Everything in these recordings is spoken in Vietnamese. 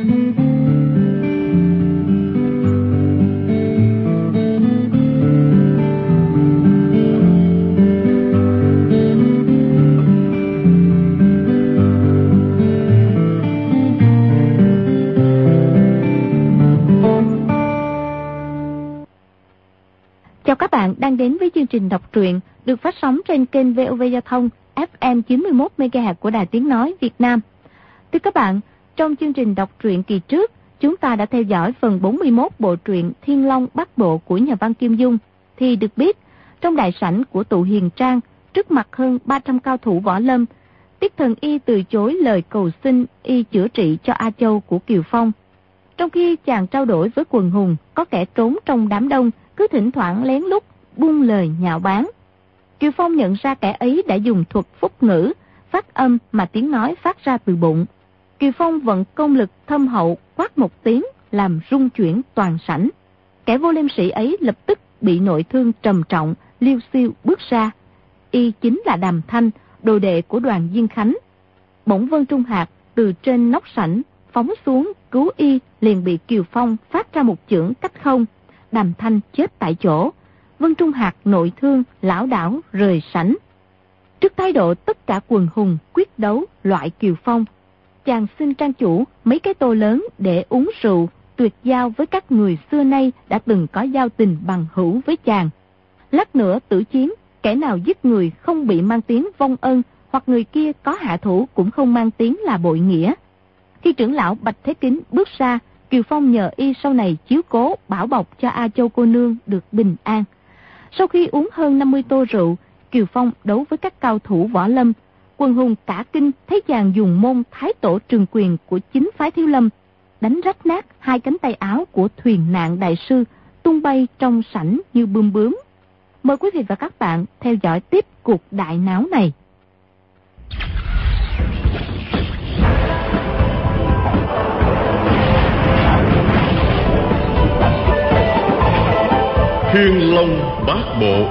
Chào các bạn đang đến với chương trình đọc truyện được phát sóng trên kênh VOV Giao thông FM 91 MHz của Đài Tiếng nói Việt Nam. Thưa các bạn, trong chương trình đọc truyện kỳ trước, chúng ta đã theo dõi phần 41 bộ truyện Thiên Long Bát Bộ của nhà văn Kim Dung, thì được biết, trong đại sảnh của tụ Hiền Trang, trước mặt hơn 300 cao thủ võ lâm, Tiết Thần Y từ chối lời cầu xin y chữa trị cho A Châu của Kiều Phong. Trong khi chàng trao đổi với quần hùng, có kẻ trốn trong đám đông, cứ thỉnh thoảng lén lút buông lời nhạo báng. Kiều Phong nhận ra kẻ ấy đã dùng thuật phúc ngữ, phát âm mà tiếng nói phát ra từ bụng. Kiều Phong vận công lực thâm hậu, quát một tiếng làm rung chuyển toàn sảnh. Kẻ vô liêm sĩ ấy lập tức bị nội thương trầm trọng, liêu xiêu bước ra. Y chính là Đàm Thanh, đồ đệ của Đoàn Diên Khánh. Bỗng Vân Trung Hạc từ trên nóc sảnh phóng xuống cứu y, liền bị Kiều Phong phát ra một chưởng cách không. Đàm Thanh chết tại chỗ. Vân Trung Hạc nội thương lảo đảo rời sảnh. Trước thái độ tất cả quần hùng quyết đấu loại Kiều Phong, chàng xin trang chủ mấy cái tô lớn để uống rượu, tuyệt giao với các người xưa nay đã từng có giao tình bằng hữu với chàng. Lát nữa tử chiến, kẻ nào giết người không bị mang tiếng vong ân, hoặc người kia có hạ thủ cũng không mang tiếng là bội nghĩa. Khi trưởng lão Bạch Thế Kính bước ra, Kiều Phong nhờ y sau này chiếu cố bảo bọc cho A Châu cô nương được bình an. Sau khi uống hơn 50 tô rượu, Kiều Phong đấu với các cao thủ võ lâm. Quần hùng cả kinh thấy chàng dùng môn Thái Tổ Trường Quyền của chính phái Thiếu Lâm, đánh rách nát hai cánh tay áo của thuyền nạn đại sư, tung bay trong sảnh như bươm bướm. Mời quý vị và các bạn theo dõi tiếp cuộc đại náo này. Thiên Long Bát Bộ.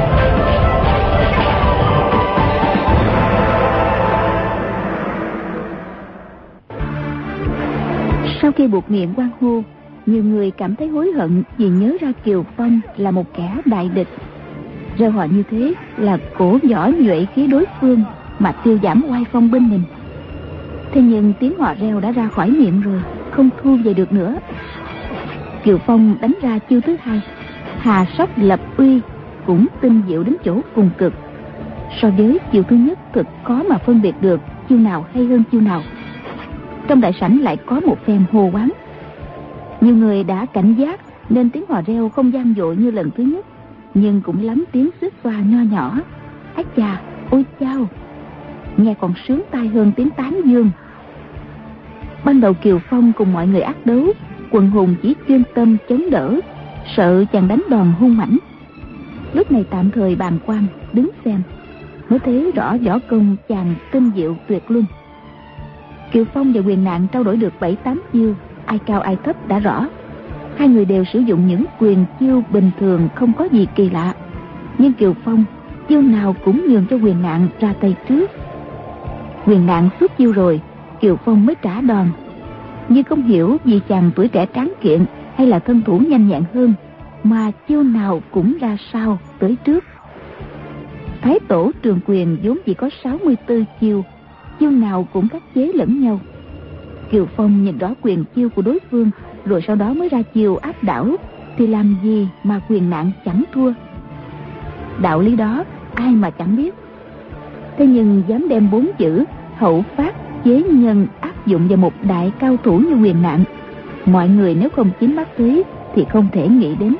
Sau khi buộc miệng quan hô, nhiều người cảm thấy hối hận vì nhớ ra Kiều Phong là một kẻ đại địch. Reo hò như thế là cổ võ nhuệ khí đối phương mà tiêu giảm oai phong bên mình. Thế nhưng tiếng hò reo đã ra khỏi miệng rồi, không thu về được nữa. Kiều Phong đánh ra chiêu thứ hai, Hà Sóc Lập Uy, cũng tinh diệu đến chỗ cùng cực. So với chiêu thứ nhất thực khó mà phân biệt được chiêu nào hay hơn chiêu nào. Trong đại sảnh lại có một phen hô hoáng. Nhiều người đã cảnh giác nên tiếng hò reo không vang dội như lần thứ nhất, nhưng cũng lắm tiếng xích xoa nho nhỏ. Ái chà, ôi chao, nghe còn sướng tai hơn tiếng tán dương. Ban đầu Kiều Phong cùng mọi người ác đấu, quần hùng chỉ chuyên tâm chống đỡ, sợ chàng đánh đòn hung mãnh. Lúc này tạm thời bàng quan đứng xem, mới thấy rõ võ công chàng tinh diệu tuyệt luân. Kiều Phong và Quyền Nạn trao đổi được 7-8 chiêu, ai cao ai thấp đã rõ. Hai người đều sử dụng những quyền chiêu bình thường không có gì kỳ lạ, nhưng Kiều Phong chiêu nào cũng nhường cho Quyền Nạn ra tay trước. Quyền Nạn xuất chiêu rồi, Kiều Phong mới trả đòn. Nhưng không hiểu vì chàng tuổi trẻ tráng kiện hay là thân thủ nhanh nhẹn hơn, mà chiêu nào cũng ra sau tới trước. Thái Tổ Trường Quyền vốn chỉ có 64 chiêu, chiêu nào cũng khắc chế lẫn nhau. Kiều Phong nhìn rõ quyền chiêu của đối phương, rồi sau đó mới ra chiêu áp đảo, thì làm gì mà Quyền Nạn chẳng thua. Đạo lý đó ai mà chẳng biết. Thế nhưng dám đem 4 chữ hậu phát chế nhân áp dụng vào một đại cao thủ như Quyền Nạn, mọi người nếu không chính mắt thấy thì không thể nghĩ đến.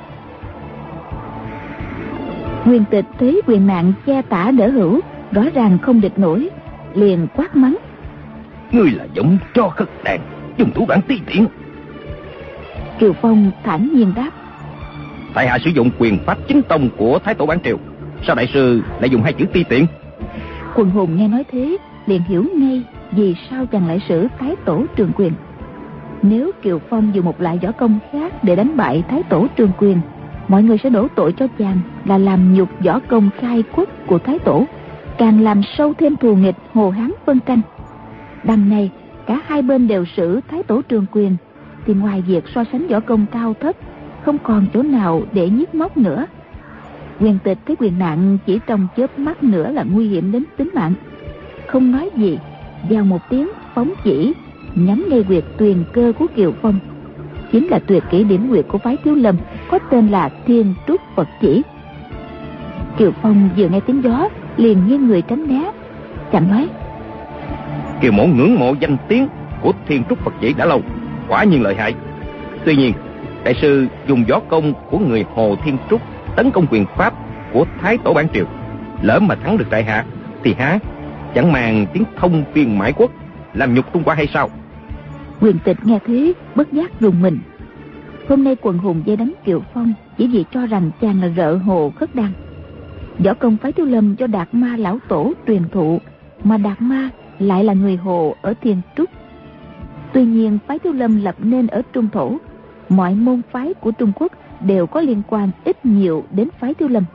Quyền Tịch thấy Quyền Nạn che tả đỡ hữu, rõ ràng không địch nổi, liền quát mắng: Ngươi là giống tro khất đàn, dùng thủ đoạn ti tiện. Kiều Phong thản nhiên đáp: Tại hạ sử dụng quyền pháp chính tông của Thái Tổ Bản Triều, sao đại sư lại dùng hai chữ ti tiện? Quần hùng nghe nói thế liền hiểu ngay vì sao chàng lại sử Thái Tổ Trường Quyền. Nếu Kiều Phong dùng một loại võ công khác để đánh bại Thái Tổ Trường Quyền, mọi người sẽ đổ tội cho chàng là làm nhục võ công khai quốc của Thái Tổ, càng làm sâu thêm thù nghịch Hồ Hán phân tranh. Đằng này cả hai bên đều xử Thái Tổ Trường Quyền, thì ngoài việc so sánh võ công cao thấp, không còn chỗ nào để nhiếc móc nữa. Quyền Tịch thấy Quyền Nạn chỉ trong chớp mắt nữa là nguy hiểm đến tính mạng, không nói gì, vào một tiếng phóng chỉ nhắm ngay huyệt tuyền cơ của Kiều Phong, chính là tuyệt kỹ điểm huyệt của phái Thiếu Lâm, có tên là Thiên Trúc Phật Chỉ. Kiều Phong vừa nghe tiếng gió liền nghiêng người tránh né. Chàng nói: Kiều mẫu ngưỡng mộ danh tiếng của Thiên Trúc Phật Chỉ đã lâu, quả nhiên lợi hại. Tuy nhiên đại sư dùng võ công của người Hồ Thiên Trúc tấn công quyền pháp của Thái Tổ Bản Triều, lỡ mà thắng được tại hạ thì há chẳng màng tiếng thông phiên mãi quốc, làm nhục Trung Hoa hay sao? Quyền Tịch nghe thế bất giác rùng mình. Hôm nay quần hùng vây đánh Kiều Phong chỉ vì cho rằng chàng là rợ Hồ Khất Đan. Võ công phái Thiếu Lâm do Đạt Ma lão tổ truyền thụ, mà Đạt Ma lại là người Hồ ở Thiên Trúc. Tuy nhiên phái Thiếu Lâm lập nên ở Trung Thổ, mọi môn phái của Trung Quốc đều có liên quan ít nhiều đến phái Thiếu Lâm,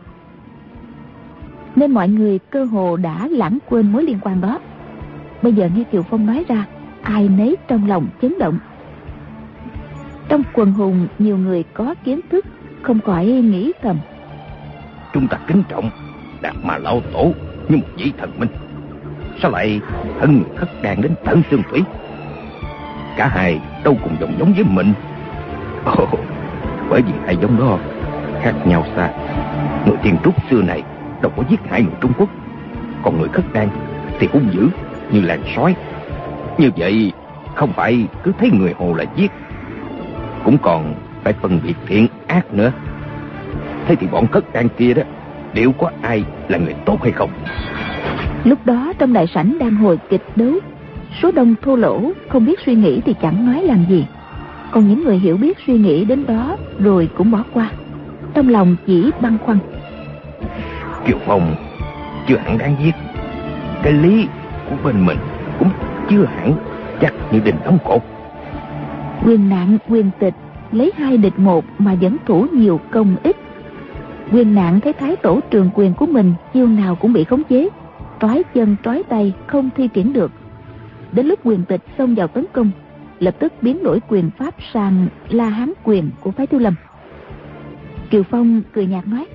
nên mọi người cơ hồ đã lãng quên mối liên quan đó. Bây giờ nghe Kiều Phong nói ra, ai nấy trong lòng chấn động. Trong quần hùng nhiều người có kiến thức không khỏi nghĩ thầm: chúng ta kính trọng Đạt Ma lão tổ như một vị thần minh, sao lại thân người Khất Đan đến tận xương thủy? Cả hai đâu cùng dòng giống với mình. Bởi vì hai giống đó khác nhau xa. Người Thiên Trúc xưa này đâu có giết hại người Trung Quốc, còn người Khất Đan thì hung dữ như làn sói. Như vậy không phải cứ thấy người Hồ là giết, cũng còn phải phân biệt thiện ác nữa. Thế thì bọn Khất Đan kia đó, liệu có ai là người tốt hay không? Lúc đó trong đại sảnh đang hồi kịch đấu, số đông thô lỗ không biết suy nghĩ thì chẳng nói làm gì, còn những người hiểu biết suy nghĩ đến đó rồi cũng bỏ qua, trong lòng chỉ băn khoăn. Kiều Phong chưa hẳn đáng giết, cái lý của bên mình cũng chưa hẳn chắc như đình đóng cột. Quyền Nạn, Quyền Tịch lấy 2 địch 1 mà vẫn thủ nhiều công ích. Quyền Nạn thấy Thái Tổ Trường Quyền của mình chiêu nào cũng bị khống chế, trói chân trói tay không thi triển được. Đến lúc Quyền Tịch xông vào tấn công, lập tức biến đổi quyền pháp sang La Hán quyền của phái Thiếu Lâm. Kiều Phong cười nhạt nói: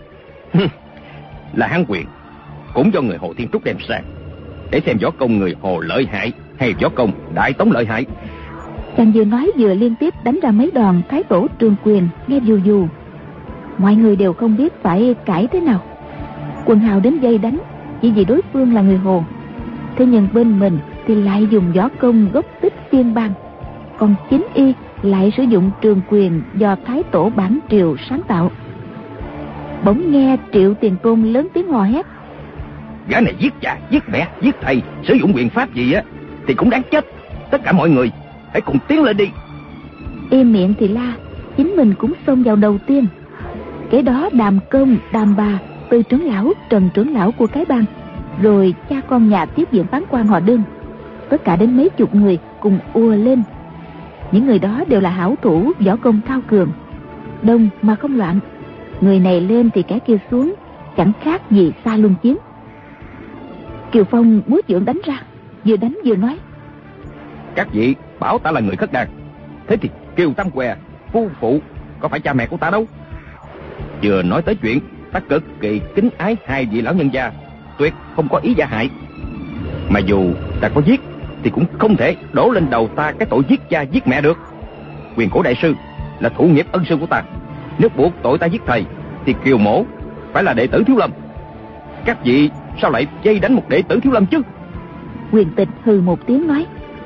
La Hán quyền cũng do người Hồ Thiên Trúc đem sang, để xem võ công người Hồ lợi hại hay võ công Đại Tống lợi hại. Chàng vừa nói vừa liên tiếp đánh ra mấy đòn Thái Tổ Trường Quyền nghe vù vù. Mọi người đều không biết phải cãi thế nào. Quần hào đến dây đánh chỉ vì đối phương là người Hồ, thế nhưng bên mình thì lại dùng võ công gốc tích phiên bang, còn chính y lại sử dụng trường quyền do Thái Tổ Bản Triều sáng tạo. Bỗng nghe Triệu Tiền Tôn lớn tiếng hò hét: Gã này giết cha, giết mẹ, giết thầy, sử dụng quyền pháp gì á thì cũng đáng chết. Tất cả mọi người hãy cùng tiến lên đi. Im miệng thì la, chính mình cũng xông vào đầu tiên. Kế đó Đàm Công, Đàm Bà, Tư trưởng lão, Trần trưởng lão của cái bang, rồi cha con nhà tiếp viện phán quan họ Đương, tất cả đến mấy chục người cùng ùa lên. Những người đó đều là hảo thủ, võ công cao cường, đông mà không loạn. Người này lên thì kẻ kia xuống, chẳng khác gì xa luân chiến. Kiều Phong múa chưởng đánh ra, vừa đánh vừa nói: Các vị bảo ta là người Khất Đan, thế thì Kiều Tam Què, phu phụ có phải cha mẹ của ta đâu. Vừa nói tới chuyện ta cực kỳ kính ái hai vị lão nhân gia, tuyệt không có ý gia hại. Mà dù ta có giết thì cũng không thể đổ lên đầu ta cái tội giết cha giết mẹ được. Quyền cổ đại sư là thụ nghiệp ân sư của ta, nếu buộc tội ta giết thầy thì Kiều mỗ phải là đệ tử Thiếu Lâm. Các vị sao lại dây đánh một đệ tử Thiếu Lâm chứ? Quyền Tịch hừ một tiếng nói: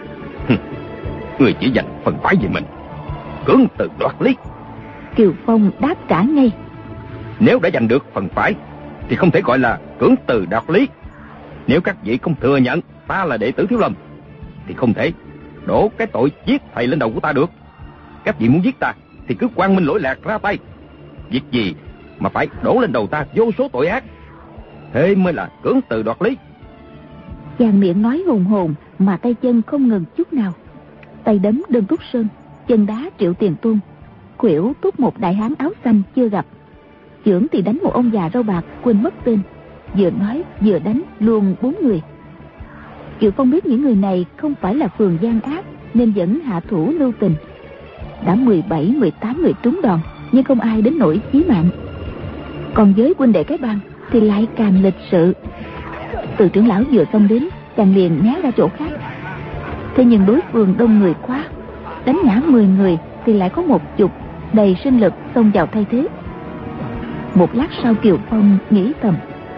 Người chỉ dành phần phải về mình, cưỡng từ đoạt lý. Kiều Phong đáp trả ngay: Nếu đã giành được phần phải thì không thể gọi là cưỡng từ đoạt lý. Nếu các vị không thừa nhận ta là đệ tử Thiếu Lâm thì không thể đổ cái tội giết thầy lên đầu của ta được. Các vị muốn giết ta thì cứ quang minh lỗi lạc ra tay. Việc gì mà phải đổ lên đầu ta vô số tội ác, thế mới là cưỡng từ đoạt lý. Chàng miệng nói hùng hồn mà tay chân không ngừng chút nào. Tay đấm Đơn Trúc Sơn, chân đá Triệu Tiền Tôn, khuỷu thúc một đại hán áo xanh chưa gặp, chưởng thì đánh một ông già râu bạc quên mất tên. Vừa nói vừa đánh luôn 4 người. Kiều Phong biết những người này không phải là phường gian ác nên vẫn hạ thủ lưu tình. Đã 17-18 người trúng đòn nhưng không ai đến nỗi chí mạng. Còn với huynh đệ cái bang thì lại càng lịch sự. Từ trưởng lão vừa xông đến, chàng liền né ra chỗ khác. Thế nhưng đối phương đông người quá, đánh ngã 10 người thì lại có 10 đầy sinh lực xông vào thay thế. Một lát sau Kiều Phong nghĩ thầm,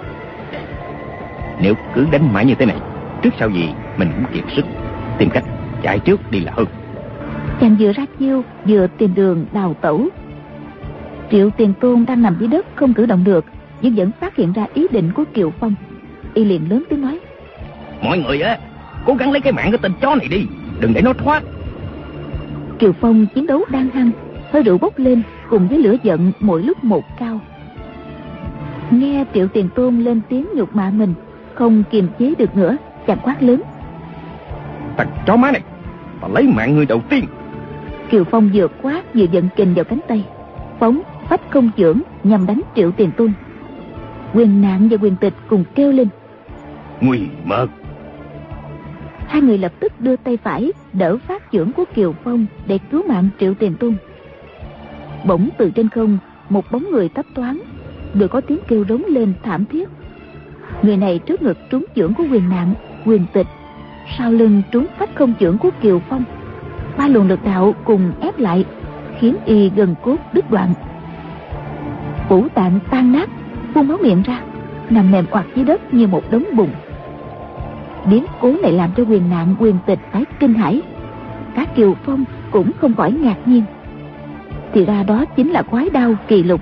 nếu cứ đánh mãi như thế này, trước sau gì mình cũng kiệt sức, tìm cách chạy trước đi là hơn. Chàng vừa ra chiêu vừa tìm đường đào tẩu. Triệu Tiền Tôn đang nằm dưới đất không cử động được, nhưng vẫn phát hiện ra ý định của Kiều Phong. Y liền lớn tiếng nói, mọi người á, cố gắng lấy cái mạng của tên chó này đi, đừng để nó thoát. Kiều Phong chiến đấu đang hăng, hơi rượu bốc lên cùng với lửa giận mỗi lúc một cao. Nghe Triệu Tiền Tôn lên tiếng nhục mạ mình, không kiềm chế được nữa, chàng quát lớn, thằng chó má này, ta lấy mạng người đầu tiên. Kiều Phong vừa quát vừa giận kình vào cánh tay, phóng phách không chưởng nhằm đánh Triệu Tiền Tôn. Quyền Nạn và Quyền Tịch cùng kêu lên, nguy mật. Hai người lập tức đưa tay phải đỡ phát chưởng của Kiều Phong để cứu mạng Triệu Tiền Tôn. Bỗng từ trên không một bóng người thấp thoáng, rồi có tiếng kêu rống lên thảm thiết. Người này trước ngực trúng chưởng của Quyền Nạn, Quyền Tịch, sau lưng trúng phách không chưởng của Kiều Phong. Ba luồng lực đạo cùng ép lại, khiến y gần cốt đứt đoạn, phủ tạng tan nát, phun máu miệng ra, nằm mềm oặt dưới đất như một đống bùn. Biến cố này làm cho Quyền Nạn, Quyền Tịch phải kinh hãi. Cả Kiều Phong cũng không khỏi ngạc nhiên. Thì ra đó chính là quái đao kỳ lục.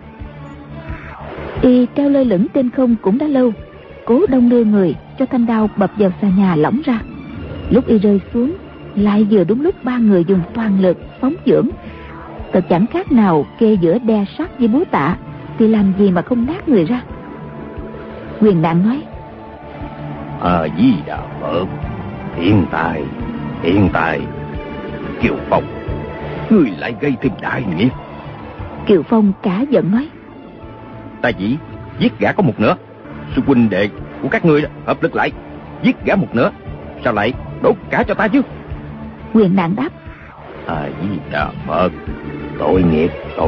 Y treo lơ lửng trên không cũng đã lâu, cố đông đưa người cho thanh đao bập vào xà nhà lỏng ra. Lúc y rơi xuống, lại vừa đúng lúc ba người dùng toàn lực phóng chưởng. Thật chẳng khác nào kê giữa đe sắt với búa tạ, thì làm gì mà không nát người ra. Quyền Nạn nói, Di Đà Phật, hiện tại. Kiều Phong, ngươi lại gây thêm đại nghiệp. Kiều Phong cả giận nói, ta chỉ giết gã có một nửa, sư huynh đệ của các ngươi hợp lực lại giết gã một nửa, sao lại đốt cả cho ta chứ? Quyền Nạn đáp, Di Đà Phật, tội nghiệp.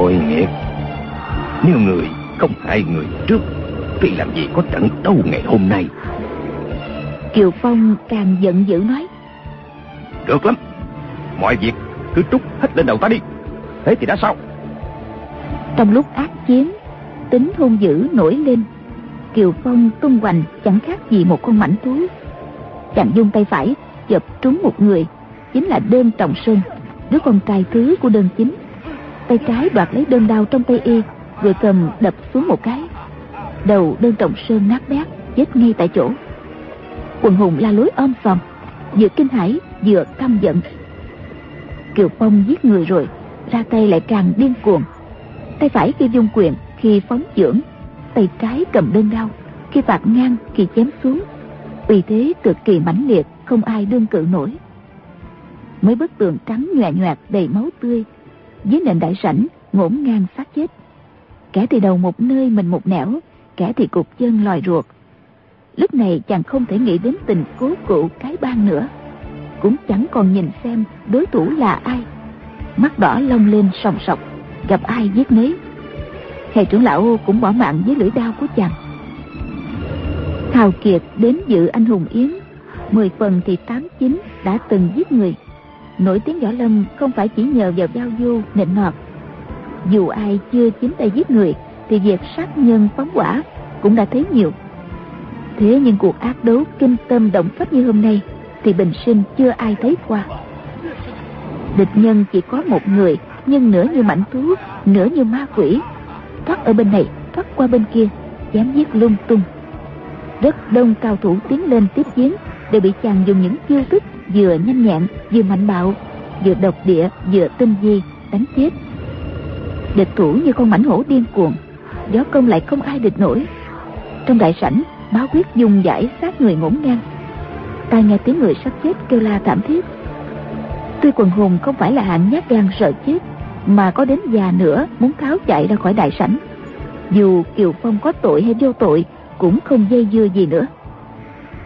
Nếu người không hại người trước thì làm gì có trận đấu ngày hôm nay. Kiều Phong càng giận dữ nói, được lắm, mọi việc cứ trút hết lên đầu ta đi, thế thì đã sao? Trong lúc ác chiến, tính hung dữ nổi lên. Kiều Phong tung hoành chẳng khác gì một con mãnh thú. Chàng dung tay phải chụp trúng một người, chính là Đơn Trọng Sơn, đứa con trai thứ của Đơn Chính. Tay trái đoạt lấy đơn đao trong tay y, rồi cầm đập xuống một cái. Đầu Đơn Trọng Sơn nát bét, chết ngay tại chỗ. Quần hùng la lối om sòm, vừa kinh hãi vừa căm giận. Kiều Phong giết người rồi, ra tay lại càng điên cuồng. Tay phải khi dung quyền, khi phóng chưởng, tay trái cầm đơn đao, khi phạt ngang, khi chém xuống. Uy thế cực kỳ mãnh liệt, không ai đương cự nổi. Mấy bức tường trắng nhòe nhoẹt đầy máu tươi, dưới nền đại sảnh ngổn ngang xác chết. Kẻ thì đầu một nơi mình một nẻo, kẻ thì cục chân lòi ruột. Lúc này chàng không thể nghĩ đến tình cố cụ cái bang nữa, cũng chẳng còn nhìn xem đối thủ là ai. Mắt đỏ lông lên sòng sọc, gặp ai giết nấy. Thầy trưởng lão cũng bỏ mạng với lưỡi đao của chàng. Thào Kiệt đến dự anh hùng yến, 10 phần thì 8-9 đã từng giết người. Nổi tiếng võ lâm không phải chỉ nhờ vào giao du nịnh nọt. Dù ai chưa chính tay giết người thì việc sát nhân phóng hỏa cũng đã thấy nhiều. Thế nhưng cuộc ác đấu kinh tâm động phách như hôm nay thì bình sinh chưa ai thấy qua. Địch nhân chỉ có một người, nhưng nửa như mãnh thú, nửa như ma quỷ, thoát ở bên này thoát qua bên kia, chém giết lung tung. Rất đông cao thủ tiến lên tiếp chiến, đều bị chàng dùng những chiêu thức vừa nhanh nhẹn, vừa mạnh bạo, vừa độc địa, vừa tinh vi đánh chết. Địch thủ như con mãnh hổ điên cuồng, võ công lại không ai địch nổi. Trong đại sảnh, báo quyết dùng giải sát người ngổn ngang. Tai nghe tiếng người sắp chết kêu la thảm thiết. Tuy quần hùng không phải là hạng nhát gan sợ chết, mà có đến già nữa muốn tháo chạy ra khỏi đại sảnh. Dù Kiều Phong có tội hay vô tội cũng không dây dưa gì nữa.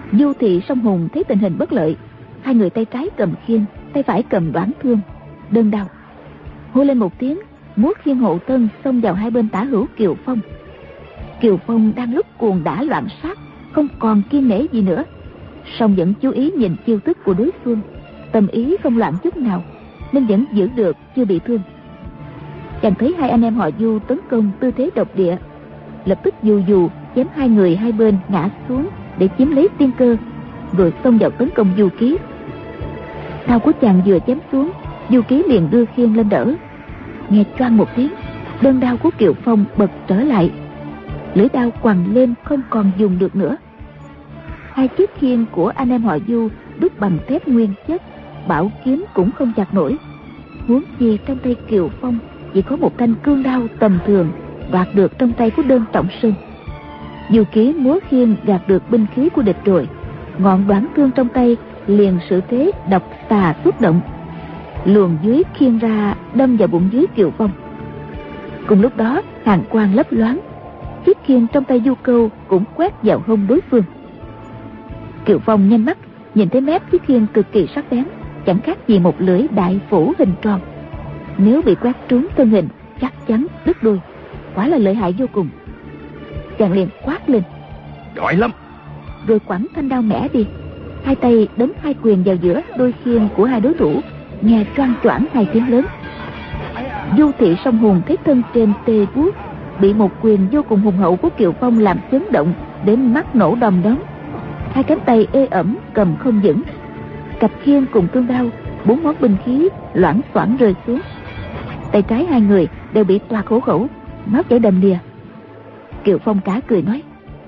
Du Thị Song Hùng thấy tình hình bất lợi, hai người tay trái cầm khiên, tay phải cầm đoản thương, đơn đao. Hô lên một tiếng, múa khiên hộ tân xông vào hai bên tả hữu Kiều Phong. Kiều Phong đang lúc cuồng đả loạn sát, không còn kiên nể gì nữa, song vẫn chú ý nhìn chiêu thức của đối phương, tâm ý không loạn chút nào, nên vẫn giữ được, chưa bị thương. Chàng thấy hai anh em họ Du tấn công tư thế độc địa, lập tức dù chém hai người hai bên ngã xuống để chiếm lấy tiên cơ, rồi xông vào tấn công Du Ký. Đao của chàng vừa chém xuống, Du Ký liền đưa khiên lên đỡ. Nghe choang một tiếng, đơn đao của Kiều Phong bật trở lại, lưỡi đao quằn lên không còn dùng được nữa. Hai chiếc khiên của anh em họ Du đúc bằng thép nguyên chất, bảo kiếm cũng không chặt nổi, huống chi trong tay Kiều Phong chỉ có một thanh cương đao tầm thường đoạt được trong tay của Đơn Trọng Sơn. Du Ký múa khiên gạt được binh khí của địch rồi, ngọn đoản thương trong tay liền sử thế độc xà xuất động, luồn dưới khiên ra đâm vào bụng dưới Kiều Phong. Cùng lúc đó hàn quang lấp loáng, chiếc khiên trong tay Du Câu cũng quét vào hông đối phương. Kiều Phong nhanh mắt nhìn thấy mép chiếc khiên cực kỳ sắc bén, chẳng khác gì một lưỡi đại phủ hình tròn. Nếu bị quét trúng thân hình, chắc chắn đứt đuôi, quả là lợi hại vô cùng. Chàng liền quát lên: Giỏi lắm! Rồi quẳng thanh đao mẻ đi, hai tay đấm hai quyền vào giữa đôi khiên của hai đối thủ, nghe choang choảng hai tiếng lớn. Du Thị Song Hùng thấy thân trên tê buốt, bị một quyền vô cùng hùng hậu của Kiều Phong làm chấn động đến mắt nổ đom đóm, hai cánh tay ê ẩm cầm không vững, cặp khiên cùng cương đao, bốn món binh khí loảng xoảng rơi xuống. Tay trái hai người đều bị toạc hổ khẩu, máu chảy đầm đìa. Kiều Phong cả cười nói: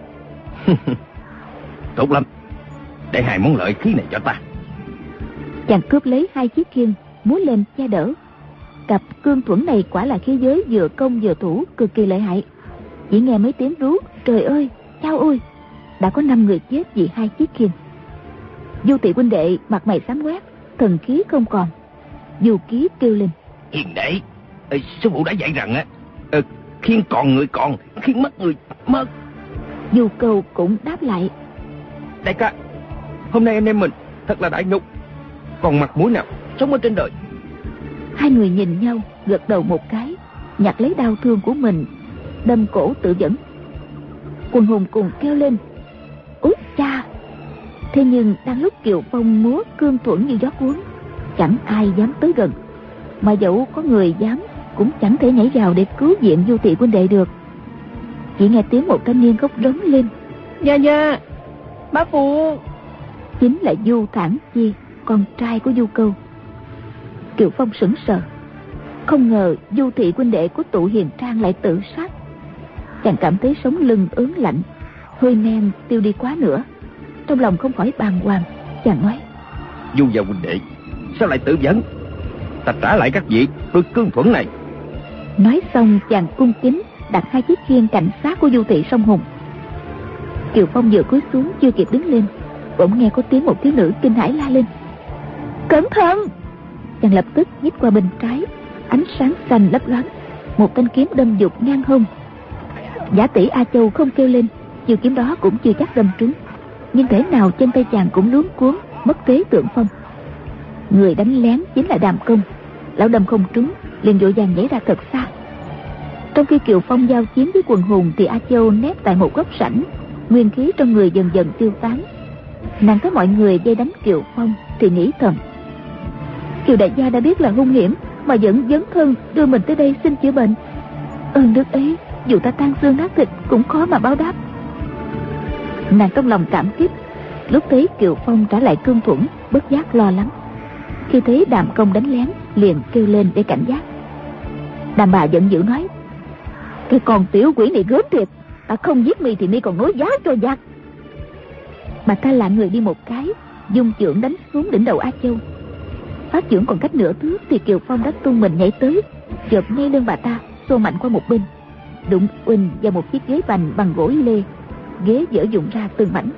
Tốt lắm, để hai món lợi khí này cho ta. Chàng cướp lấy hai chiếc khiên, múa lên che đỡ. Cặp cương thuẫn này quả là khí giới vừa công vừa thủ, cực kỳ lợi hại. Chỉ nghe mấy tiếng rú trời ơi, chao ôi, đã có 5 người chết vì hai chiếc khiên. Du Thị huynh đệ mặt mày xám quét, thần khí không còn. Du Ký kêu lên: Hiền đệ, sư phụ đã dạy rằng khiên còn người còn, khiên mất người mất. Du Câu cũng đáp lại: Đại ca, hôm nay anh em mình thật là đại nhục, còn mặt mũi nào sống ở trên đời. Hai người nhìn nhau gật đầu một cái, nhặt lấy đao thương của mình đâm cổ tự vẫn. Quần hùng cùng kêu lên: Úi cha! Thế nhưng đang lúc Kiều Phong múa cương thuẫn như gió cuốn, chẳng ai dám tới gần, mà dẫu có người dám cũng chẳng thể nhảy vào để cứu viện Du Thị huynh đệ được. Chỉ nghe tiếng một thanh niên khóc rống lên: Dạ, bá phụ! Chính là Du Thản Chi, con trai của Du Câu. Kiều Phong sững sờ, không ngờ Du Thị huynh đệ của Tụ Hiền Trang lại tự sát. Chàng cảm thấy sống lưng ớn lạnh, hơi men tiêu đi quá nữa, trong lòng không khỏi bàng hoàng. Chàng nói: Du và huynh đệ sao lại tự vẫn? Ta trả lại các vị đôi cương thuẫn này. Nói xong chàng cung kính đặt hai chiếc khiên cạnh sát của Du Thị Song Hùng. Kiều Phong vừa cúi xuống chưa kịp đứng lên, bỗng nghe có tiếng một thiếu nữ kinh hãi la lên: Cẩn thận! Chàng lập tức nhích qua bên trái, ánh sáng xanh lấp loáng, một thanh kiếm đâm dục ngang hông. Giả tỷ A Châu không kêu lên, chiều kiếm đó cũng chưa chắc đâm trúng, nhưng thể nào trên tay chàng cũng luống cuống, mất thế tượng phong. Người đánh lén chính là Đàm Công. Lão đâm không trúng, liền vội vàng nhảy ra thật xa. Trong khi Kiều Phong giao chiến với quần hùng thì A Châu nép tại một góc sảnh, nguyên khí trong người dần dần tiêu tán. Nàng thấy mọi người vây đánh Kiều Phong thì nghĩ thầm: Kiều đại gia đã biết là hung hiểm mà vẫn dấn thân đưa mình tới đây xin chữa bệnh, ơn đức ấy dù ta tan xương nát thịt cũng khó mà báo đáp. Nàng trong lòng cảm kích, lúc thấy Kiều Phong trả lại cương thuẫn, bất giác lo lắng. Khi thấy Đàm Công đánh lén, liền kêu lên để cảnh giác. Đàm bà giận dữ nói: Cái con tiểu quỷ này gớm thiệt, ta không giết mi thì mi còn nói giá cho giặc. Bà ta lạ người đi một cái, dung chưởng đánh xuống đỉnh đầu A Châu. Phát chưởng còn cách nửa thước thì Kiều Phong đã tung mình nhảy tới, chộp ngay lưng bà ta, xô mạnh qua một bên, đụng uỳnh vào một chiếc ghế bành bằng gỗ lê. Ghế vỡ vụn ra từng mảnh.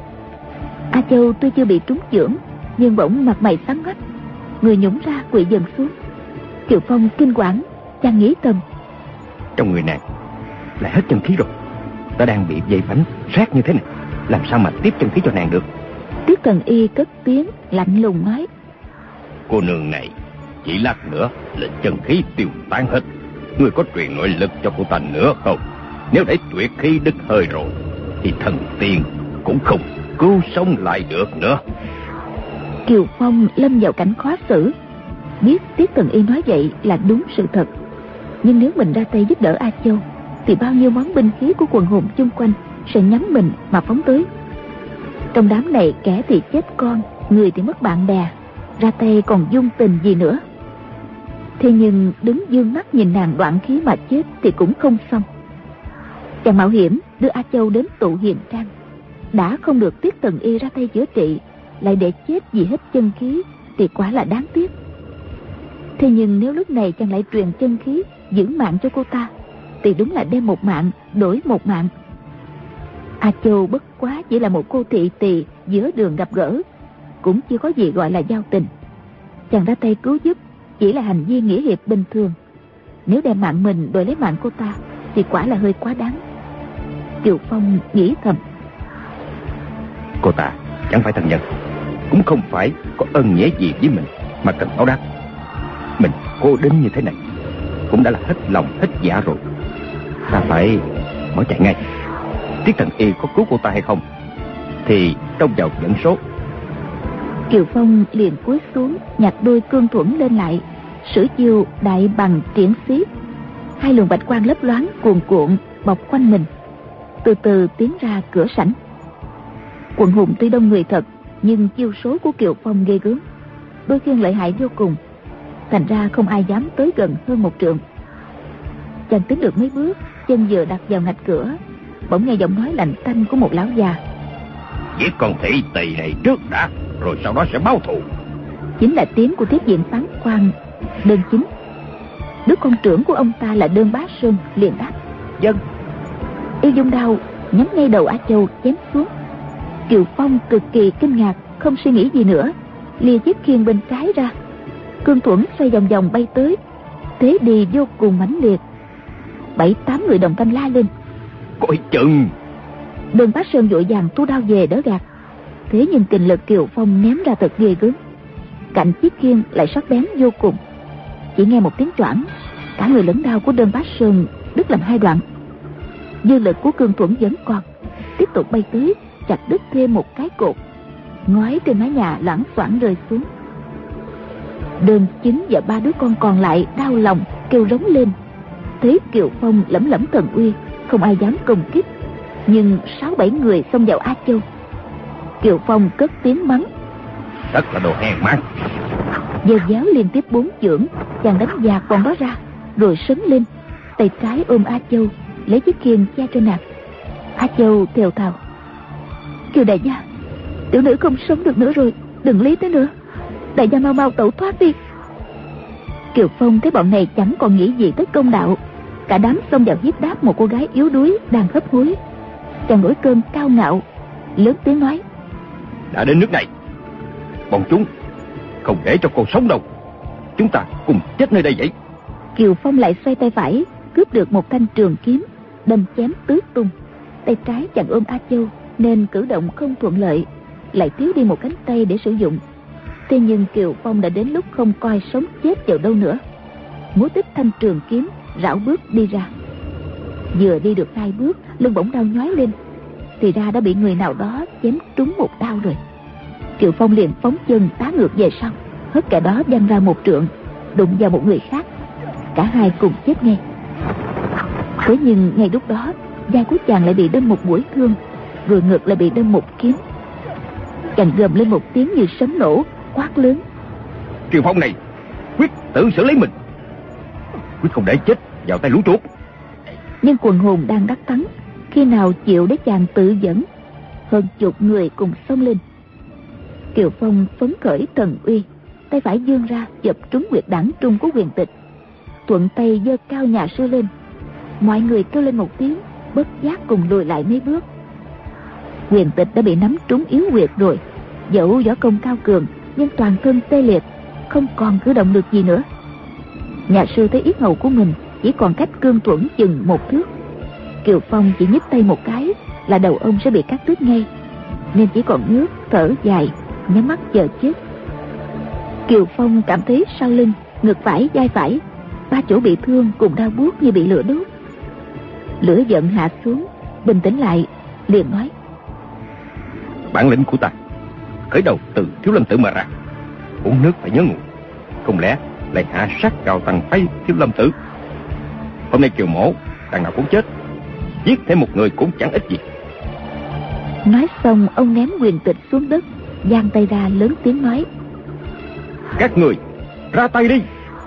A Châu tuy chưa bị trúng chưởng, nhưng bỗng mặt mày sáng ngắt, người nhũng ra quỵ dần xuống. Kiều Phong kinh quản, chàng nghĩ thầm: Trong người nàng lại hết chân khí rồi, ta đang bị dây phánh sát như thế này, làm sao mà tiếp chân khí cho nàng được? Tiết Thần Y cất tiếng lạnh lùng nói: Cô nương này, chỉ lát nữa là chân khí tiêu tan hết. Ngươi có truyền nội lực cho cô ta nữa không? Nếu để tuyệt khí đứt hơi rồi thì thần tiên cũng không cứu sống lại được nữa. Kiều Phong lâm vào cảnh khó xử, biết Tiết Thần Y nói vậy là đúng sự thật. Nhưng nếu mình ra tay giúp đỡ A Châu thì bao nhiêu món binh khí của quần hùng chung quanh sẽ nhắm mình mà phóng tới. Trong đám này kẻ thì chết con, người thì mất bạn bè, ra tay còn dung tình gì nữa. Thế nhưng đứng dương mắt nhìn nàng đoạn khí mà chết thì cũng không xong. Chàng mạo hiểm đưa A Châu đến tụ hiền trang, đã không được Tiết Thần Y ra tay chữa trị, lại để chết vì hết chân khí thì quả là đáng tiếc. Thế nhưng nếu lúc này chàng lại truyền chân khí giữ mạng cho cô ta thì đúng là đem một mạng đổi một mạng. A Châu bất quá chỉ là một cô thị tỳ giữa đường gặp gỡ, cũng chưa có gì gọi là giao tình. Chàng ra tay cứu giúp chỉ là hành vi nghĩa hiệp bình thường. Nếu đem mạng mình đổi lấy mạng cô ta thì quả là hơi quá đáng. Kiều Phong nghĩ thầm, cô ta chẳng phải thân nhân, cũng không phải có ân nghĩa gì với mình mà cần báo đáp. Mình cô đến như thế này cũng đã là hết lòng hết dạ rồi. Ta phải bỏ chạy ngay. Tiết Thần Y có cứu cô ta hay không thì trông vào dẫn số. Kiều Phong liền cúi xuống nhặt đôi cương thuẫn lên lại, sử chiêu đại bằng triển xiết. Hai luồng bạch quang lấp loáng cuồn cuộn bọc quanh mình, từ từ tiến ra cửa sảnh. Quần hùng tuy đông người thật, nhưng chiêu số của Kiều Phong ghê gớm, đôi khiên lợi hại vô cùng, thành ra không ai dám tới gần hơn một trượng. Chàng tiến được mấy bước, chân vừa đặt vào ngạch cửa, bỗng nghe giọng nói lạnh tanh của một lão già: Giết con thị tỳ này trước đã, rồi sau đó sẽ báo thù. Chính là tiếng của tiếp diện phán quan Đơn Chính. Đứa con trưởng của ông ta là Đơn Bá Sơn liền đáp: Dân. Y dung đao nhắm ngay đầu A Châu chém xuống. Kiều Phong cực kỳ kinh ngạc, không suy nghĩ gì nữa, lìa chiếc khiên bên trái ra, cương thuẫn xoay vòng vòng bay tới, thế đi vô cùng mãnh liệt. 7-8 người đồng thanh la lên: Coi chừng! Đơn Bá Sơn vội vàng thu đao về đỡ gạt. Thế nhưng kình lực Kiều Phong ném ra thật ghê gớm, cạnh chiếc khiên lại sắc bén vô cùng. Chỉ nghe một tiếng choảng, cả người lẫn đao của Đơn Bá Sơn đứt làm hai đoạn. Dư lực của cương thuẫn vẫn còn, tiếp tục bay tới chặt đứt thêm một cái cột, ngói trên mái nhà loảng xoảng rơi xuống. Đơn Chính và 3 đứa con còn lại đau lòng kêu rống lên. Thấy Kiều Phong lẫm lẫm thần uy, không ai dám công kích, nhưng 6-7 người xông vào A Châu. Kiều Phong cất tiếng mắng: Thật là đồ hèn mát! Giơ giáo liên tiếp 4 chưởng, chàng đánh dạt bọn đó ra, rồi sấn lên, tay trái ôm A Châu, lấy chiếc khiên che cho nàng. A Châu thều thào: Kiều đại gia, tiểu nữ không sống được nữa rồi, đừng lý tới nữa, đại gia mau mau tẩu thoát đi. Kiều Phong thấy bọn này chẳng còn nghĩ gì tới công đạo, cả đám xông vào hiếp đáp một cô gái yếu đuối đang hấp hối. Chàng nổi cơn cao ngạo, lớn tiếng nói: Đã đến nước này, bọn chúng không để cho cô sống đâu, chúng ta cùng chết nơi đây vậy. Kiều Phong lại xoay tay phải cướp được một thanh trường kiếm, đâm chém tứ tung. Tay trái chàng ôm A Châu nên cử động không thuận lợi, lại thiếu đi một cánh tay để sử dụng. Thế nhưng Kiều Phong đã đến lúc không coi sống chết vào đâu nữa, múa tích thanh trường kiếm rảo bước đi ra. Vừa đi được 2 bước, lưng bỗng đau nhói lên, thì ra đã bị người nào đó chém trúng một đao rồi. Kiều Phong liền phóng chân tá ngược về sau, hất kẻ đó văng ra một trượng, đụng vào một người khác, cả hai cùng chết ngay. Thế nhưng ngay lúc đó, vai của chàng lại bị đâm một mũi thương, rồi ngực lại bị đâm một kiếm. Chàng gầm lên một tiếng như sấm nổ, quát lớn: Kiều Phong này quyết tự xử lý mình, quyết không để chết vào tay lũ chuột. Nhưng quần hùng đang đắc thắng, khi nào chịu để chàng tự dẫn. Hơn chục người cùng xông lên. Kiều Phong phấn khởi thần uy, tay phải vươn ra chụp trúng huyệt đảng trung của Huyền Tịch, thuận tay giơ cao nhà sư lên. Mọi người kêu lên một tiếng, bất giác cùng lùi lại mấy bước. Huyền Tịch đã bị nắm trúng yếu huyệt rồi, dẫu võ công cao cường nhưng toàn thân tê liệt, không còn cử động được gì nữa. Nhà sư thấy yết hầu của mình chỉ còn cách cương thuẫn chừng 1 thước. Kiều Phong chỉ nhấc tay một cái là đầu ông sẽ bị cắt đứt ngay, nên chỉ còn nước thở dài, nhắm mắt chờ chết. Kiều Phong cảm thấy sau lưng, ngực phải, vai phải, ba chỗ bị thương cùng đau buốt như bị lửa đốt. Lửa giận hạ xuống, bình tĩnh lại, liền nói: Bản lĩnh của ta khởi đầu từ Thiếu Lâm Tự mà ra. Uống nước phải nhớ nguồn, không lẽ lại hạ sát Cao Tăng phái Thiếu Lâm Tự? Hôm nay Kiều mổ đằng nào cũng chết, giết thêm một người cũng chẳng ích gì. Nói xong ông ném quyền tịch xuống đất, giang tay ra lớn tiếng nói: Các người ra tay đi.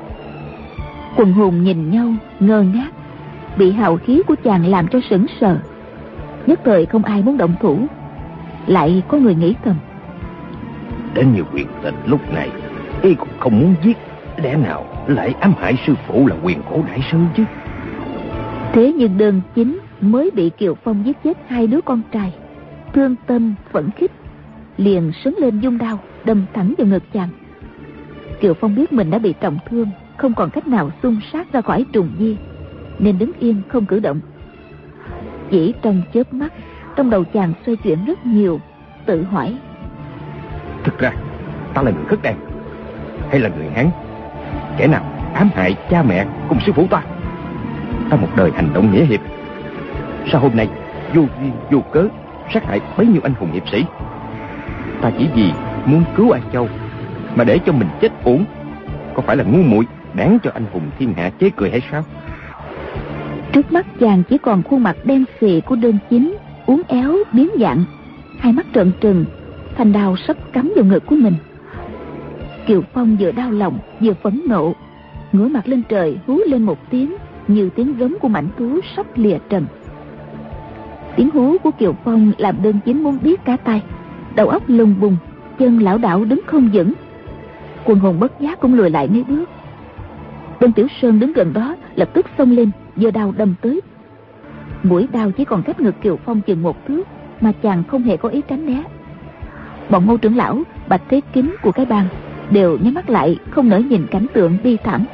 Quần hùng nhìn nhau ngơ ngác, bị hào khí của chàng làm cho sững sờ. Nhất thời không ai muốn động thủ. Lại có người nghĩ thầm: Đến nhiều quyền tịch lúc này y cũng không muốn giết, lẽ nào lại ám hại sư phụ là Quyền Cổ Đại Sư chứ? Thế nhưng Đơn Chính mới bị Kiều Phong giết chết hai đứa con trai, thương tâm phẫn khích, liền sấn lên dung đao đâm thẳng vào ngực chàng. Kiều Phong biết mình đã bị trọng thương, không còn cách nào xung sát ra khỏi trùng di, nên đứng yên không cử động. Chỉ trong chớp mắt, trong đầu chàng xoay chuyển rất nhiều, tự hỏi: Thực ra ta là người khất đan, hay là người Hán? Kẻ nào ám hại cha mẹ cùng sư phụ ta? Ta một đời hành động nghĩa hiệp, sao hôm nay vô duyên vô cớ sát hại bấy nhiêu anh hùng hiệp sĩ? Ta chỉ vì muốn cứu Ai Châu mà để cho mình chết uổng, có phải là ngu muội đáng cho anh hùng thiên hạ chế cười hay sao? Trước mắt chàng chỉ còn khuôn mặt đen xì của Đơn Chính, uốn éo biến dạng, hai mắt trợn trừng, thanh đao sắp cắm vào ngực của mình. Kiều Phong vừa đau lòng vừa phẫn nộ, ngửa mặt lên trời hú lên một tiếng như tiếng rống của mãnh thú sắp lìa trần. Tiếng hú của Kiều Phong làm Đơn Chính muốn điếc cả tai, đầu óc lùng bùng, chân lảo đảo đứng không vững. Quần hồn bất giác cũng lùi lại mấy bước. Đơn Tiểu Sơn đứng gần đó lập tức xông lên, giơ đao đâm tới. Mũi đao chỉ còn cách ngực Kiều Phong chừng 1 thước, mà chàng không hề có ý tránh né. Bọn Ngô trưởng lão, Bạch Thế Kính của cái bang đều nhắm mắt lại, không nỡ nhìn cảnh tượng bi thảm.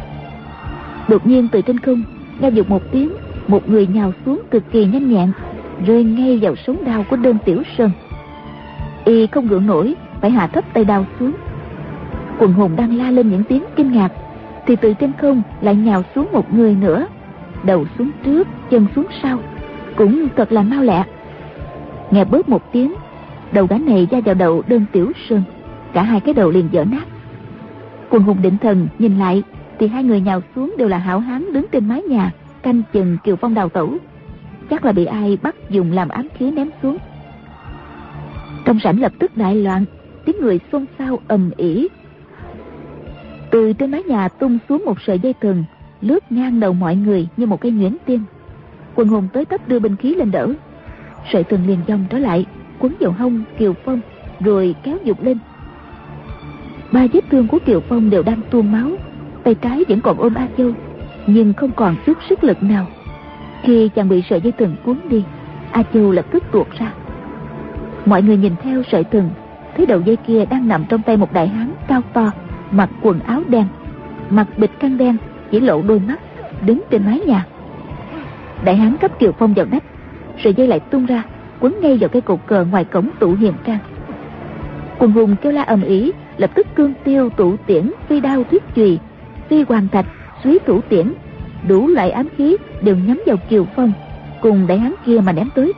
Đột nhiên từ trên không nghe vụt một tiếng, một người nhào xuống cực kỳ nhanh nhẹn, rơi ngay vào sống đao của Đơn Tiểu Sơn. Y không gượng nổi, phải hạ thấp tay đao xuống. Quần hùng đang la lên những tiếng kinh ngạc, thì từ trên không lại nhào xuống một người nữa, đầu xuống trước, chân xuống sau, cũng thật là mau lẹ. Nghe bớp một tiếng, đầu gã này va vào đầu Đơn Tiểu Sơn, cả hai cái đầu liền vỡ nát. Quần hùng định thần nhìn lại, thì hai người nhào xuống đều là hảo hán đứng trên mái nhà canh chừng Kiều Phong đào tẩu, chắc là bị ai bắt dùng làm ám khí ném xuống. Trong sảnh lập tức đại loạn, tiếng người xôn xao ầm ĩ. Từ trên mái nhà tung xuống một sợi dây thừng, lướt ngang đầu mọi người như một cây nhuyễn tiên. Quần hùng tới tấp đưa binh khí lên đỡ. Sợi thừng liền vòng trở lại, quấn vào hông Kiều Phong, rồi kéo giục lên. 3 vết thương của Kiều Phong đều đang tuôn máu, tay trái vẫn còn ôm A Châu, nhưng không còn chút sức lực nào. Khi chàng bị sợi dây thừng cuốn đi, A Châu lập tức tuột ra. Mọi người nhìn theo sợi thừng, thấy đầu dây kia đang nằm trong tay một đại hán cao to, mặc quần áo đen, mặc bịch khăn đen, chỉ lộ đôi mắt, đứng trên mái nhà. Đại hán cấp Kiều Phong vào nách, sợi dây lại tung ra, quấn ngay vào cái cột cờ ngoài cổng Tụ Hiền Trang. Quần hùng kêu la ầm ĩ, lập tức cương tiêu, tụ tiễn, phi đao, thuyết chùy, phi hoàng thạch, suý thủ tiễn, đủ loại ám khí đều nhắm vào Kiều Phong cùng đại hán kia mà ném tới.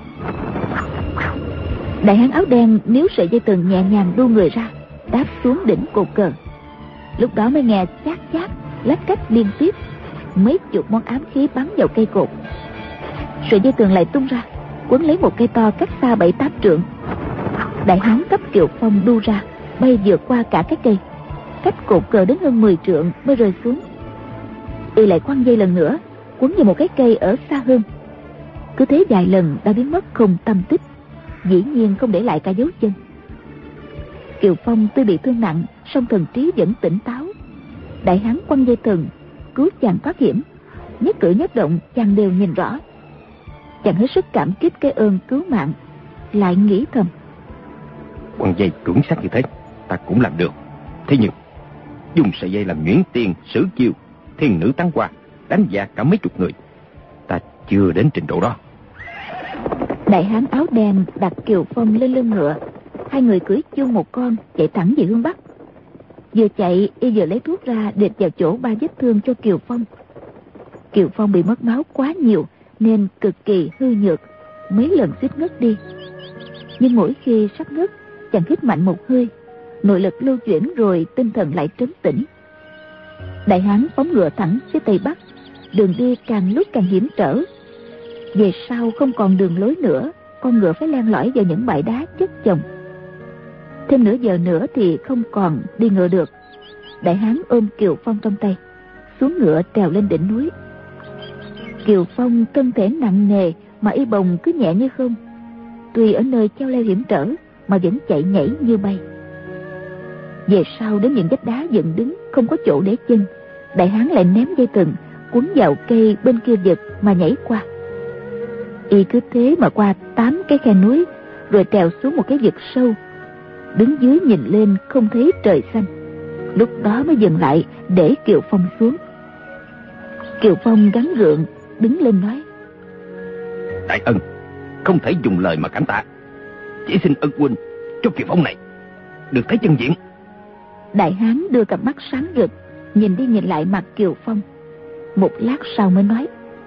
Đại hán áo đen níu sợi dây thừng nhẹ nhàng đu người ra, đáp xuống đỉnh cột cờ. Lúc đó mới nghe chát chát, lách cách liên tiếp, mấy chục món ám khí bắn vào cây cột. Sợi dây thừng lại tung ra, quấn lấy một cây to cách xa 7-8 trượng. Đại hán cấp Kiều Phong đu ra, bay vượt qua cả cái cây, cách cột cờ đến hơn 10 trượng mới rơi xuống. Y lại quăng dây lần nữa, quấn vào một cái cây ở xa hơn. Cứ thế vài lần đã biến mất không tâm tích, dĩ nhiên không để lại cả dấu chân. Kiều Phong tuy bị thương nặng, song thần trí vẫn tỉnh táo. Đại hán quăng dây thừng cứu chàng thoát hiểm, nhất cử nhất động chàng đều nhìn rõ. Chàng hết sức cảm kích cái ơn cứu mạng, lại nghĩ thầm: Quăng dây chuẩn xác như thế ta cũng làm được, thế nhưng dùng sợi dây làm nhuyễn tiền sử chiêu thiên nữ tán hoa, đánh giá cả mấy chục người, ta chưa đến trình độ đó. Đại hán áo đen đặt Kiều Phong lên lưng ngựa, Hai người cưỡi chung một con chạy thẳng về hướng bắc. Vừa chạy y vừa lấy thuốc ra đệt vào chỗ 3 vết thương cho Kiều Phong. Kiều Phong bị mất máu quá nhiều nên cực kỳ hư nhược, mấy lần suýt ngất đi. Nhưng mỗi khi sắp ngất, chàng hít mạnh một hơi, nội lực lưu chuyển rồi tinh thần lại trấn tĩnh. Đại hán phóng ngựa thẳng phía tây bắc, đường đi càng lúc càng hiểm trở. Về sau không còn đường lối nữa, con ngựa phải len lỏi vào những bãi đá chất chồng. Thêm nửa giờ nữa thì không còn đi ngựa được. Đại hán ôm Kiều Phong trong tay, xuống ngựa trèo lên đỉnh núi. Kiều Phong thân thể nặng nề mà y bồng cứ nhẹ như không. Tuy ở nơi cheo leo hiểm trở mà vẫn chạy nhảy như bay. Về sau đến những vách đá dựng đứng không có chỗ để chân, đại hán lại ném dây thừng quấn vào cây bên kia vực mà nhảy qua. Y cứ thế mà qua 8 cái khe núi, rồi trèo xuống một cái vực sâu. Đứng dưới nhìn lên không thấy trời xanh. Lúc đó mới dừng lại để Kiều Phong xuống. Kiều Phong gắng gượng đứng lên nói: Đại ân, không thể dùng lời mà cảm tạ. Chỉ xin ân huynh cho Kiều Phong này được thấy chân diện. Đại hán đưa cặp mắt sáng rực nhìn đi nhìn lại mặt Kiều Phong. Một lát sau mới nói: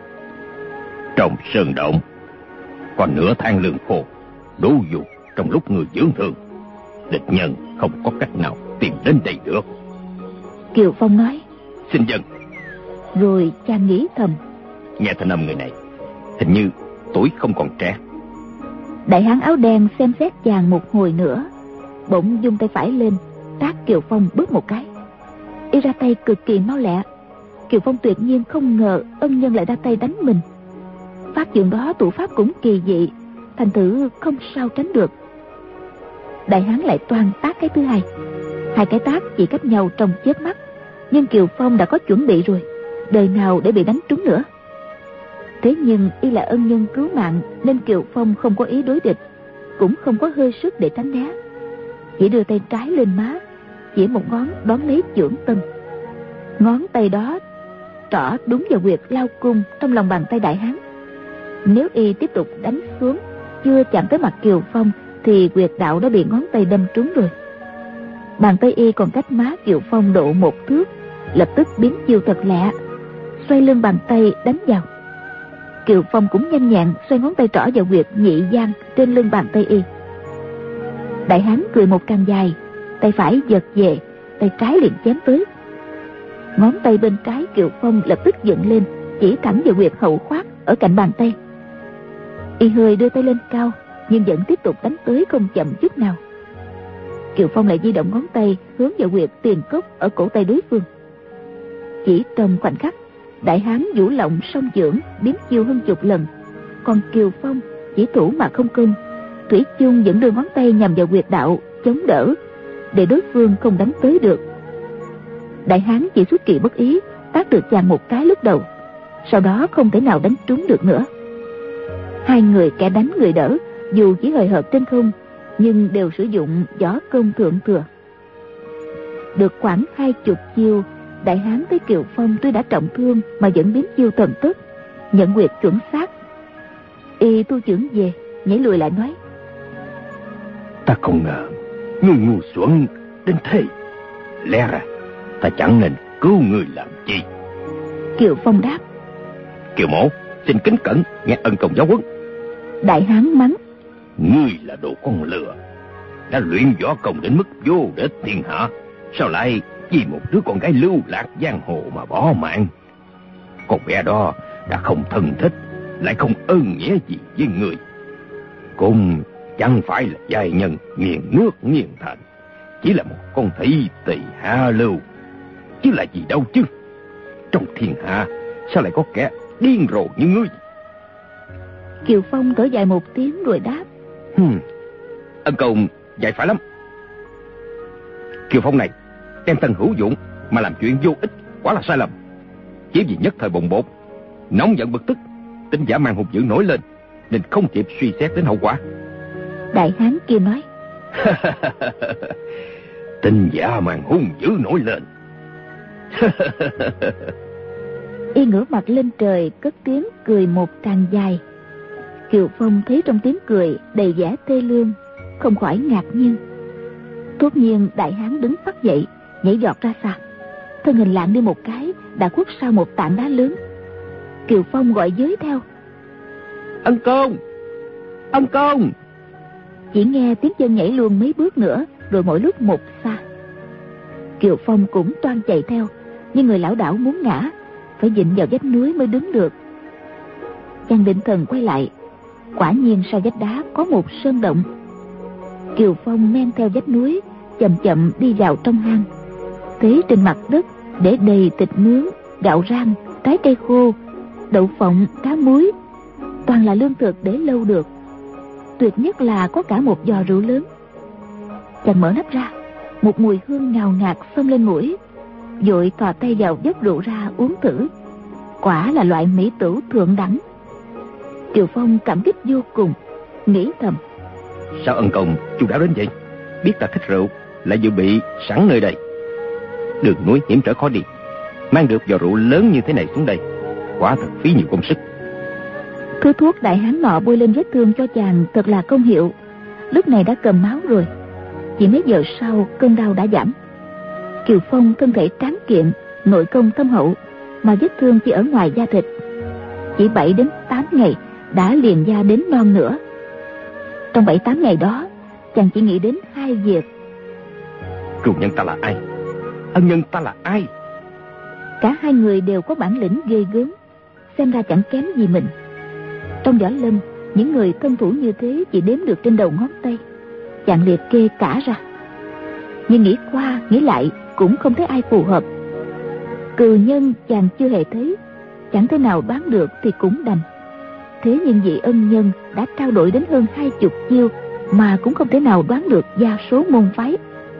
Trong sơn động còn nửa than lương khô đủ dùng trong lúc người dưỡng thương. Địch nhân không có cách nào tìm đến đây được. Kiều Phong nói: Xin dân. Rồi chàng nghĩ thầm: Nghe thanh âm người này hình như tuổi không còn trẻ. Đại hán áo đen xem xét chàng một hồi nữa, bỗng dung tay phải lên tát Kiều Phong bước một cái. Y ra tay cực kỳ mau lẹ. Kiều Phong tuyệt nhiên không ngờ ân nhân lại ra tay đánh mình. Pháp dường đó thủ pháp cũng kỳ dị, thành thử không sao tránh được. Đại hán lại toan tát cái thứ hai. 2 cái tát chỉ cách nhau trong chớp mắt, nhưng Kiều Phong đã có chuẩn bị rồi, đời nào để bị đánh trúng nữa. Thế nhưng y là ân nhân cứu mạng nên Kiều Phong không có ý đối địch, cũng không có hơi sức để tránh né. Chỉ đưa tay trái lên má, chỉ một ngón đón lấy chưởng tân. Ngón tay đó trỏ đúng vào huyệt lao cung trong lòng bàn tay đại hán. Nếu y tiếp tục đánh xuống, chưa chạm tới mặt Kiều Phong thì huyệt đạo đã bị ngón tay đâm trúng rồi. Bàn tay y còn cách má Kiều Phong độ 1 thước, lập tức biến chiêu thật lẹ, xoay lưng bàn tay đánh vào. Kiều Phong cũng nhanh nhẹn xoay ngón tay trỏ vào huyệt nhị giang trên lưng bàn tay y. Đại hán cười một tràng dài, tay phải giật về, tay trái liền chém tới. Ngón tay bên trái Kiều Phong lập tức dựng lên, chỉ thẳng vào huyệt hậu khoát ở cạnh bàn tay. Y hơi đưa tay lên cao, nhưng vẫn tiếp tục đánh tới không chậm chút nào. Kiều Phong lại di động ngón tay hướng vào huyệt tiền cốc ở cổ tay đối phương. Chỉ trong khoảnh khắc, đại hán vũ lộng song chưởng biến chiêu hơn chục lần, còn Kiều Phong chỉ thủ mà không công, thủy chung vẫn đưa ngón tay nhằm vào huyệt đạo chống đỡ, để đối phương không đánh tới được. Đại hán chỉ xuất kỳ bất ý tát được chàng một cái lúc đầu, sau đó không thể nào đánh trúng được nữa. 2 người kẻ đánh người đỡ, dù chỉ hời hợt trên không, nhưng đều sử dụng võ công thượng thừa. Được khoảng 20 chiêu, đại hán thấy Kiều Phong tuy đã trọng thương mà vẫn biến chiêu thần tốc, nhận huyệt chuẩn xác. Y tu chưởng về, nhảy lùi lại nói: Ta không ngờ ngươi ngu xuẩn đến thế. Lẽ ra ta chẳng nên cứu ngươi làm chi. Kiều Phong đáp: Kiều mổ xin kính cẩn nghe ân công giáo huấn. Đại hán mắng: Ngươi là đồ con lừa, đã luyện võ công đến mức vô địch thiên hạ, sao lại vì một đứa con gái lưu lạc giang hồ mà bỏ mạng? Con bé đó đã không thân thích, lại không ơn nghĩa gì với người, cũng chẳng phải là giai nhân nghiền nước nghiền thành, chỉ là một con thị tỳ hạ lưu, chứ là gì đâu chứ. Trong thiên hạ sao lại có kẻ điên rồ như ngươi? Kiều Phong thở dài một tiếng rồi đáp: Ân công dạy phải lắm. Kiều Phong này đem thân hữu dụng mà làm chuyện vô ích, quả là sai lầm. Chỉ vì nhất thời bồng bột, nóng giận bực tức, tính giả mang hung dữ nổi lên, nên không kịp suy xét đến hậu quả. Đại hán kia nói: Tính giả mang hung dữ nổi lên. Y ngửa mặt lên trời cất tiếng cười một tràng dài. Kiều Phong thấy trong tiếng cười đầy vẻ thê lương, không khỏi ngạc nhiên. Thốt nhiên đại hán đứng phắt dậy, nhảy giọt ra xa, thân hình lạng đi một cái đã khuất sau một tảng đá lớn. Kiều Phong gọi giới theo: Ân Công, Ân Công. Chỉ nghe tiếng chân nhảy luôn mấy bước nữa, rồi mỗi lúc một xa. Kiều Phong cũng toan chạy theo, nhưng người lão đảo muốn ngã, phải dịnh vào vách núi mới đứng được. Chàng định thần quay lại, quả nhiên sau vách đá có một sơn động. Kiều Phong men theo vách núi, chậm chậm đi vào trong hang. Thấy trên mặt đất để đầy thịt nướng, gạo rang, trái cây khô, đậu phộng, cá muối, toàn là lương thực để lâu được. Tuyệt nhất là có cả một giò rượu lớn. Chàng mở nắp ra, một mùi hương ngào ngạt xông lên mũi, vội thò tay vào vớt rượu ra uống thử. Quả là loại mỹ tửu thượng đẳng. Kiều Phong cảm kích vô cùng, nghĩ thầm: Sao Ân Công chu đáo đến vậy? Biết ta thích rượu, lại dự bị sẵn nơi đây. Đường núi hiểm trở khó đi, mang được giò rượu lớn như thế này xuống đây, quả thật phí nhiều công sức. Thứ thuốc đại hán nọ bôi lên vết thương cho chàng thật là công hiệu. Lúc này đã cầm máu rồi. Chỉ mấy giờ sau cơn đau đã giảm. Kiều Phong thân thể tráng kiện, nội công thâm hậu, mà vết thương chỉ ở ngoài da thịt. Chỉ 7 đến 8 ngày đã liền da đến non nữa. Trong 7-8 ngày đó, chàng chỉ nghĩ đến 2 việc: Chủ nhân ta là ai? Ân nhân ta là ai? Cả hai người đều có bản lĩnh ghê gớm, xem ra chẳng kém gì mình. Trong võ lâm, những người thân thủ như thế chỉ đếm được trên đầu ngón tay. Chàng liệt kê cả ra, nhưng nghĩ qua nghĩ lại cũng không thấy ai phù hợp. Cừu nhân chàng chưa hề thấy, chẳng thể nào đoán được thì cũng đành. Thế nhưng vị ân nhân đã trao đổi đến hơn 20 chiêu mà cũng không thể nào đoán được gia số môn phái.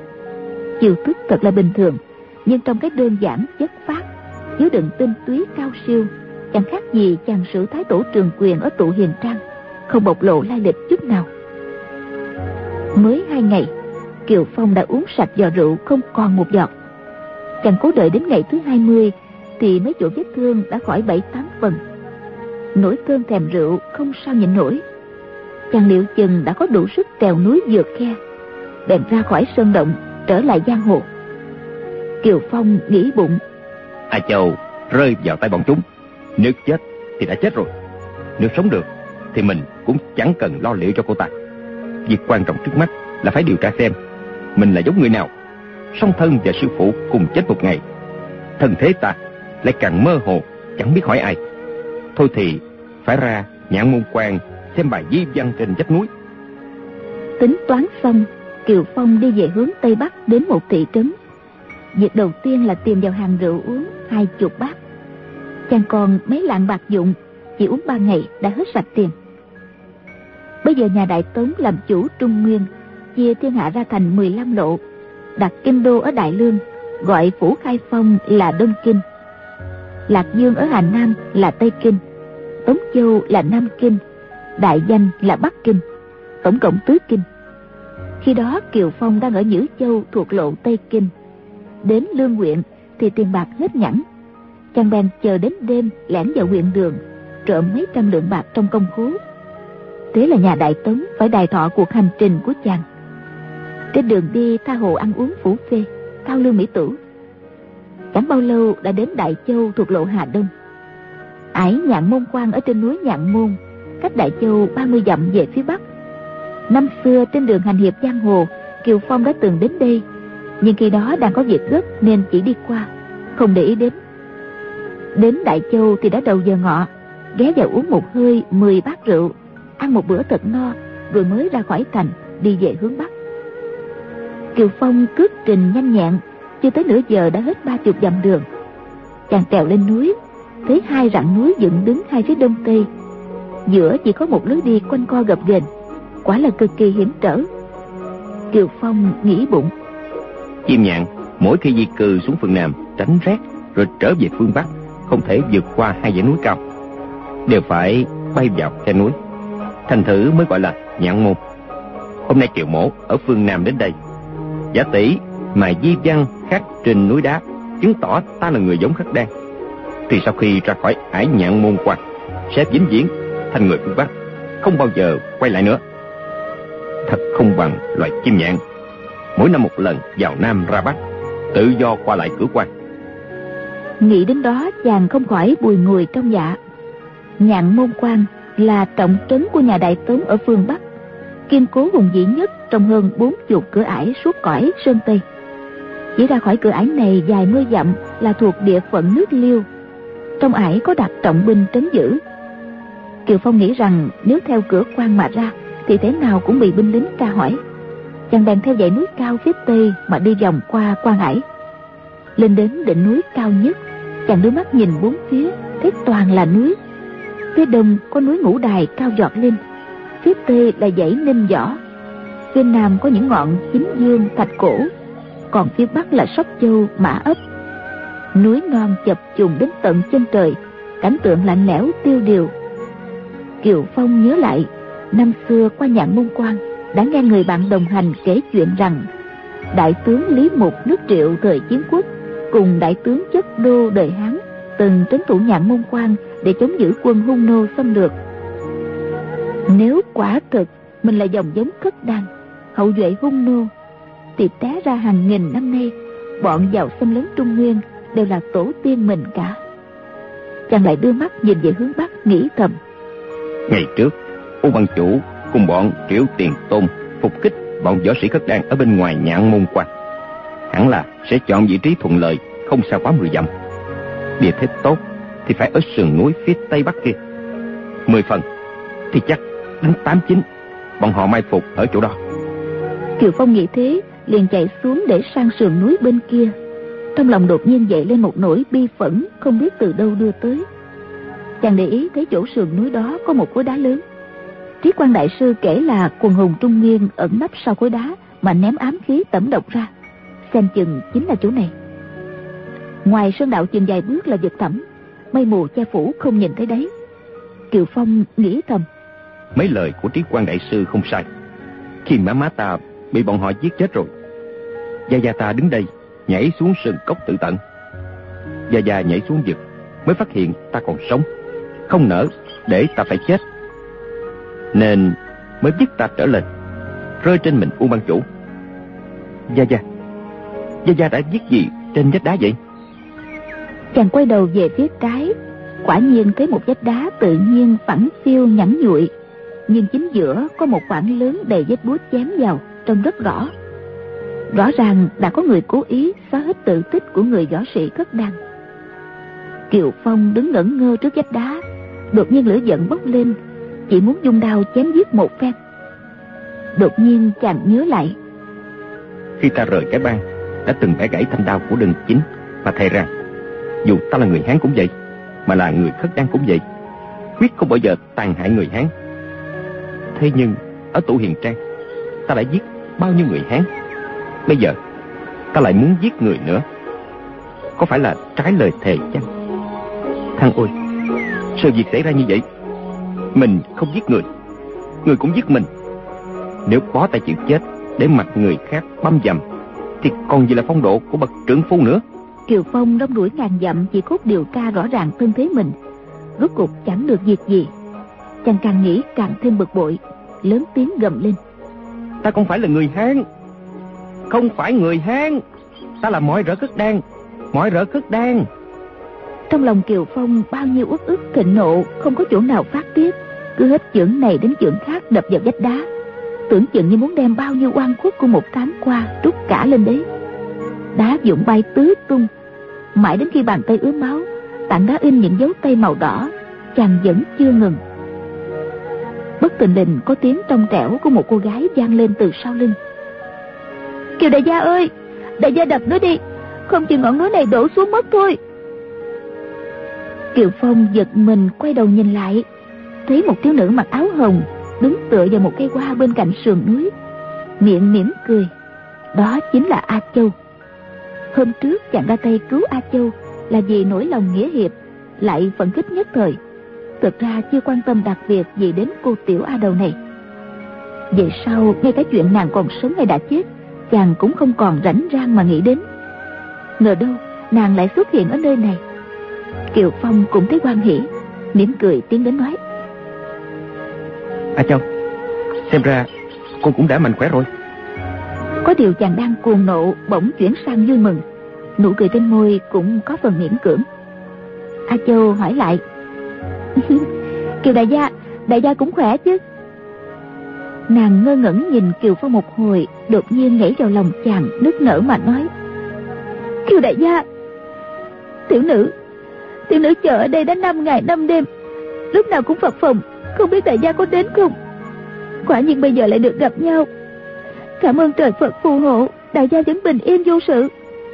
Chiêu thức thật là bình thường, nhưng trong cái đơn giản chất phát, chứa đựng tinh túy cao siêu, chẳng khác gì chàng sử thái tổ Trường Quyền ở Tụ Hiền Trang, không bộc lộ lai lịch chút nào. Mới 2 ngày, Kiều Phong đã uống sạch giò rượu không còn một giọt. Chàng cố đợi đến ngày thứ 20 thì mấy chỗ vết thương đã khỏi 7-8 phần. Nỗi cơn thèm rượu không sao nhịn nổi. Chàng liệu chừng đã có đủ sức trèo núi vượt khe, bèn ra khỏi sơn động trở lại giang hồ. Kiều Phong nghĩ bụng: A Châu rơi vào tay bọn chúng, nếu chết thì đã chết rồi, nếu sống được thì mình cũng chẳng cần lo liệu cho cô ta. Việc quan trọng trước mắt là phải điều tra xem mình là giống người nào. Song thân và sư phụ cùng chết một ngày, thân thế ta lại càng mơ hồ, chẳng biết hỏi ai. Thôi thì phải ra Nhạn Môn Quan xem bài di văn trên vách núi. Tính toán xong, Kiều Phong đi về hướng Tây Bắc đến một thị trấn. Việc đầu tiên là tìm vào hàng rượu uống 20 bát. Chàng còn mấy lạng bạc dụng, chỉ uống 3 ngày đã hết sạch tiền. Bây giờ nhà Đại Tống làm chủ Trung Nguyên, chia thiên hạ ra thành 15 lộ, đặt kinh đô ở Đại Lương, gọi phủ Khai Phong là Đông Kinh, Lạc Dương ở Hà Nam là Tây Kinh, Tống Châu là Nam Kinh, Đại Danh là Bắc Kinh, tổng cộng 4 kinh. Khi đó Kiều Phong đang ở Nhữ Châu thuộc lộ Tây Kinh. Đến Lương huyện thì tiền bạc hết nhẵn. Chàng bèn chờ đến đêm lẻn vào huyện Đường, trộm mấy trăm lượng bạc trong công khố. Thế là nhà Đại Tống phải đài thọ cuộc hành trình của chàng. Trên đường đi tha hồ ăn uống phủ phê, cao lương mỹ tửu. Chẳng bao lâu đã đến Đại Châu thuộc lộ Hà Đông. Ải Nhạn Môn Quan ở trên núi Nhạn Môn, cách Đại Châu 30 dặm về phía bắc. Năm xưa trên đường hành hiệp giang hồ, Kiều Phong đã từng đến đây, nhưng khi đó đang có việc gấp nên chỉ đi qua, không để ý đến. Đến Đại Châu thì đã đầu giờ ngọ, ghé vào uống một hơi 10 bát rượu, ăn một bữa thật no, rồi mới ra khỏi thành đi về hướng bắc. Kiều Phong cước trình nhanh nhẹn, chưa tới nửa giờ đã hết 30 dặm đường. Chàng trèo lên núi, thấy 2 rặng núi dựng đứng hai phía đông tây, giữa chỉ có một lối đi quanh co gập ghềnh, quả là cực kỳ hiểm trở. Kiều Phong nghĩ bụng: Chim nhạn mỗi khi di cư xuống phương Nam tránh rét rồi trở về phương Bắc, không thể vượt qua 2 dãy núi cao, đều phải bay vào khe núi, thành thử mới gọi là Nhạn Môn. Hôm nay Kiều Mỗ ở phương Nam đến đây, giả tỷ mà di văn khắc trên núi đá, chứng tỏ ta là người giống Khắc Đan, thì sau khi ra khỏi ải Nhạn Môn Quan sẽ vĩnh viễn thành người phương Bắc, không bao giờ quay lại nữa. Thật không bằng loài chim nhạn, mỗi năm một lần vào Nam ra Bắc, tự do qua lại cửa quan. Nghĩ đến đó, chàng không khỏi bùi ngùi trong dạ. Nhạn Môn Quan là trọng trấn của nhà Đại Tống ở phương Bắc, kiên cố hùng vĩ nhất trong hơn 40 cửa ải suốt cõi Sơn Tây. Chỉ ra khỏi cửa ải này dài 10 dặm là thuộc địa phận nước Liêu. Trong ải có đặt trọng binh trấn giữ. Kiều Phong nghĩ rằng nếu theo cửa quan mà ra thì thế nào cũng bị binh lính tra hỏi. Chàng bèn theo dãy núi cao phía tây mà đi vòng qua quan ải. Lên đến đỉnh núi cao nhất, chàng đưa mắt nhìn bốn phía, thấy toàn là núi. Phía đông có núi Ngũ Đài cao giọt lên, phía tây là dãy Ninh Võ, phía nam có những ngọn Chính Dương, Thạch Cổ, còn phía bắc là Sóc Châu, Mã Ấp. Núi non chập trùng đến tận chân trời, cảnh tượng lạnh lẽo tiêu điều. Kiều Phong nhớ lại năm xưa qua Nhạn Môn Quan đã nghe người bạn đồng hành kể chuyện rằng đại tướng Lý Mục nước Triệu thời Chiến Quốc cùng đại tướng Chất Đô đời Hán từng trấn thủ Nhạn Môn Quan để chống giữ quân Hung Nô xâm lược. Nếu quả thực mình là dòng giống Khất Đan, hậu duệ Hung Nô, thì té ra hàng nghìn năm nay bọn vào xâm lấn Trung Nguyên đều là tổ tiên mình cả. Chàng lại đưa mắt nhìn về hướng bắc, nghĩ thầm: Ngày trước U Văn Chủ cùng bọn Triệu Tiền Tôn phục kích bọn võ sĩ Khất Đan ở bên ngoài Nhạn Môn Quan, hẳn là sẽ chọn vị trí thuận lợi, không xa quá 10 dặm. Địa thế tốt thì phải ở sườn núi phía tây bắc kia. 10 phần thì chắc đến 8-9 bọn họ mai phục ở chỗ đó. Kiều Phong nghĩ thế, liền chạy xuống để sang sườn núi bên kia. Trong lòng đột nhiên dậy lên một nỗi bi phẫn không biết từ đâu đưa tới. Chàng để ý thấy chỗ sườn núi đó có một khối đá lớn. Trí Quang đại sư kể là quần hùng Trung Nguyên ẩn nấp sau khối đá mà ném ám khí tẩm độc ra, xem chừng chính là chỗ này. Ngoài sơn đạo chừng vài bước là vực thẳm, mây mù che phủ không nhìn thấy đấy. Kiều Phong nghĩ thầm: Mấy lời của Trí Quang đại sư không sai. Khi má ta bị bọn họ giết chết rồi, gia ta đứng đây nhảy xuống sườn cốc tự tận. Gia nhảy xuống vực mới phát hiện ta còn sống, không nỡ để ta phải chết, nên mới dứt ta trở lên, rơi trên mình U Ban Chủ. Gia đã viết gì trên vách đá vậy? Chàng quay đầu về phía trái, quả nhiên thấy một vách đá tự nhiên phẳng phiu nhẵn nhụi, nhưng chính giữa có một khoảng lớn đầy vết búa chém vào, trông rất rõ. Rõ ràng đã có người cố ý xóa hết tự tích của người võ sĩ Khất Đan. Kiều Phong đứng ngẩn ngơ trước vách đá, đột nhiên lửa giận bốc lên, chỉ muốn dung đao chém giết một phen. Đột nhiên chàng nhớ lại, khi ta rời cái bang đã từng bẻ gãy thanh đao của Đinh Chính, và thề rằng dù ta là người Hán cũng vậy, mà là người Khất Đan cũng vậy, quyết không bao giờ tàn hại người Hán. Thế nhưng ở Tụ Hiền Trang ta đã giết bao nhiêu người Hán, bây giờ ta lại muốn giết người nữa, có phải là trái lời thề chăng? Thằng ôi, sự việc xảy ra như vậy, mình không giết người, người cũng giết mình. Nếu bó tay chịu chết để mặc người khác băm dầm thì còn gì là phong độ của bậc trưởng phu nữa. Kiều Phong đông đuổi ngàn dặm chỉ cốt điều tra rõ ràng thân thế mình, rốt cuộc chẳng được việc gì. Chàng càng nghĩ càng thêm bực bội, lớn tiếng gầm lên: Ta không phải là người Hán, không phải người Hán, ta là mọi rỡ Khất Đan, mọi rỡ Khất Đan. Trong lòng Kiều Phong bao nhiêu uất ức thịnh nộ không có chỗ nào phát tiết, cứ hết chưởng này đến chưởng khác đập vào vách đá, tưởng chừng như muốn đem bao nhiêu oan khuất của một tháng qua trút cả lên đấy. Đá vụn bay tứ tung, mãi đến khi bàn tay ướt máu, tảng đá in những dấu tay màu đỏ, chàng vẫn chưa ngừng. Bất thình lình có tiếng trong trẻo của một cô gái vang lên từ sau lưng: Kiều đại gia ơi, đại gia đập nó đi, không chừng ngọn núi này đổ xuống mất thôi. Kiều Phong giật mình quay đầu nhìn lại, thấy một thiếu nữ mặc áo hồng đứng tựa vào một cây hoa bên cạnh sườn núi, miệng mỉm cười. Đó chính là A Châu. Hôm trước chàng ra tay cứu A Châu là vì nỗi lòng nghĩa hiệp, lại phấn khích nhất thời, thực ra chưa quan tâm đặc biệt gì đến cô tiểu A Đầu này. Về sau ngay cả chuyện nàng còn sống hay đã chết, chàng cũng không còn rảnh rang mà nghĩ đến. Ngờ đâu nàng lại xuất hiện ở nơi này. Kiều Phong cũng thấy hoan hỉ, mỉm cười tiến đến nói: A Châu, xem ra Cô cũng đã mạnh khỏe rồi. Có điều chàng đang cuồng nộ bỗng chuyển sang vui mừng, nụ cười trên môi cũng có phần miễn cưỡng. A Châu hỏi lại: Kiều đại gia cũng khỏe chứ? Nàng ngơ ngẩn nhìn Kiều Phong một hồi, đột nhiên nhảy vào lòng chàng, nức nở mà nói: Kiều đại gia, tiểu nữ chờ ở đây đã 5 ngày 5 đêm, lúc nào cũng phập phồng, không biết đại gia có đến không. Quả nhiên bây giờ lại được gặp nhau. Cảm ơn trời Phật phù hộ, đại gia vẫn bình yên vô sự.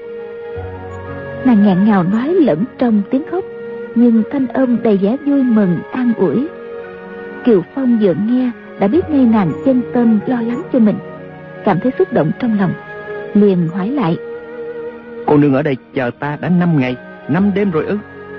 Nàng nghẹn ngào nói lẫn trong tiếng khóc, nhưng thanh âm đầy vẻ vui mừng an ủi. Kiều Phong vừa nghe đã biết ngay nàng chân tâm lo lắng cho mình, cảm thấy xúc động trong lòng, liền hỏi lại: Cô nương ở đây chờ ta đã 5 ngày 5 đêm rồi ư?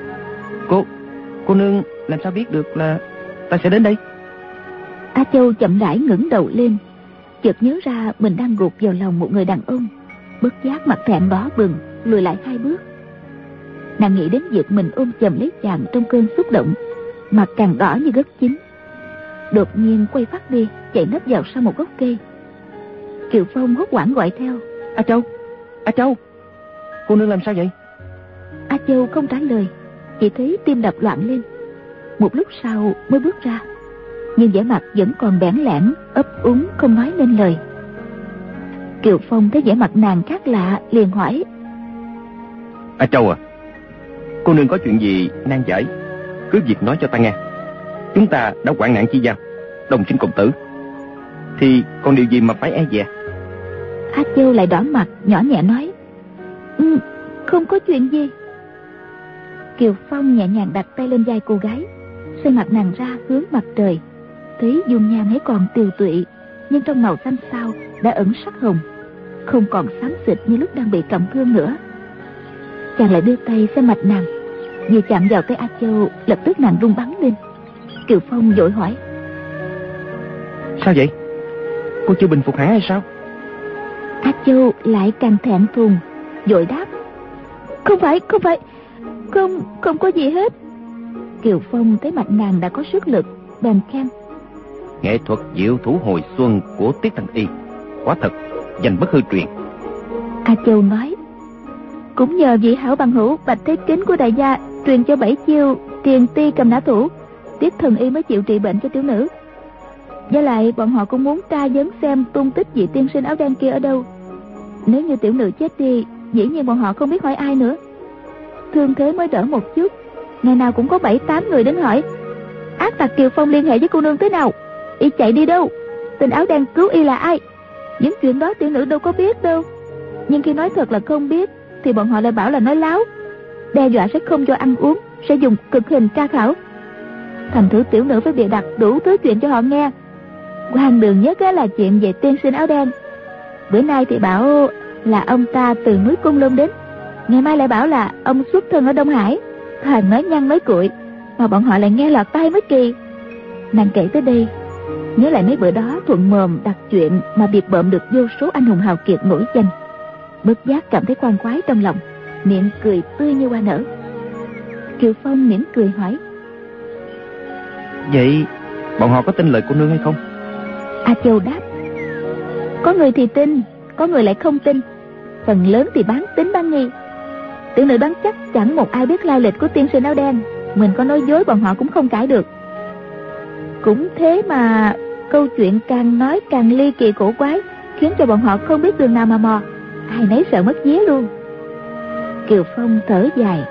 Cô nương làm sao biết được là ta sẽ đến đây? A Châu chậm rãi ngẩng đầu lên, chợt nhớ ra mình đang gục vào lòng một người đàn ông, bất giác mặt thẹn đỏ bừng, lùi lại 2 bước. Nàng nghĩ đến việc mình ôm chầm lấy chàng trong cơn xúc động, mặt càng đỏ như gấc chín. Đột nhiên quay phát đi, chạy nấp vào sau một gốc cây. Kiều Phong hốt hoảng gọi theo: A Châu, cô nương làm sao vậy? A Châu không trả lời, chỉ thấy tim đập loạn lên. Một lúc sau mới bước ra, nhưng vẻ mặt vẫn còn bẽn lẽn, ấp úng không nói nên lời. Kiều Phong thấy vẻ mặt nàng khác lạ, liền hỏi: A Châu à, cô nương có chuyện gì nan giải, cứ việc nói cho ta nghe. Chúng ta đã hoạn nạn chi giao, đồng sinh cộng tử, thì còn điều gì mà phải e dè? A Châu lại đỏ mặt, nhỏ nhẹ nói: Không có chuyện gì. Kiều Phong nhẹ nhàng đặt tay lên vai cô gái, xoay mặt nàng ra hướng mặt trời. Thấy dung nhan ấy còn tiều tụy, nhưng trong màu xanh xao đã ẩn sắc hồng, không còn xám xịt như lúc đang bị trọng thương nữa. Chàng lại đưa tay xem mặt nàng, vừa chạm vào tay A Châu, lập tức nàng run bắn lên. Kiều Phong vội hỏi: Sao vậy? Cô chưa bình phục hẳn hay sao? A Châu lại càng thẹn thùng, vội đáp: Không phải, không có gì hết. Kiều Phong thấy mặt nàng đã có sức lực, bèn khen: Nghệ thuật diệu thủ hồi xuân của Tiết Thanh Y quả thật danh bất hư truyền. A Châu nói: Cũng nhờ vị hảo bằng hữu Bạch Thế Kính của đại gia truyền cho 7 chiêu Triền Ti Cầm Nã Thủ, Tiết thần y mới chịu trị bệnh cho tiểu nữ. Với lại bọn họ cũng muốn tra vấn xem tung tích vị tiên sinh áo đen kia ở đâu. Nếu như tiểu nữ chết đi, dĩ nhiên bọn họ không biết hỏi ai nữa. Thương thế mới đỡ một chút, ngày nào cũng có 7-8 người đến hỏi: Ác tặc Kiều Phong liên hệ với cô nương thế nào? Y chạy đi đâu? Tên áo đen cứu y là ai? Những chuyện đó tiểu nữ đâu có biết đâu. Nhưng khi nói thật là không biết, thì bọn họ lại bảo là nói láo, đe dọa sẽ không cho ăn uống, sẽ dùng cực hình tra khảo. Thành thử tiểu nữ phải bịa đặt đủ thứ chuyện cho họ nghe. Quan đường nhất là chuyện về tiên sinh áo đen. Bữa nay thì bảo là ông ta từ núi Côn Lôn đến, ngày mai lại bảo là ông xuất thân ở Đông Hải. Toàn nói nhăng nói cuội, mà bọn họ lại nghe lọt tai mới kỳ. Nàng kể tới đây, nhớ lại mấy bữa đó thuận mồm đặt chuyện mà biệt bợm được vô số anh hùng hào kiệt nổi danh, bất giác cảm thấy khoan khoái trong lòng, miệng cười tươi như hoa nở. Kiều Phong mỉm cười hỏi: Vậy bọn họ có tin lời cô nương hay không? A Châu đáp: Có người thì tin, có người lại không tin, phần lớn thì bán tín bán nghi. Tiểu nữ đoán chắc chẳng một ai biết lai lịch của tiên sinh áo đen, mình có nói dối bọn họ cũng không cãi được. Cũng thế mà câu chuyện càng nói càng ly kỳ cổ quái, khiến cho bọn họ không biết đường nào mà mò, ai nấy sợ mất vía luôn. Kiều Phong thở dài: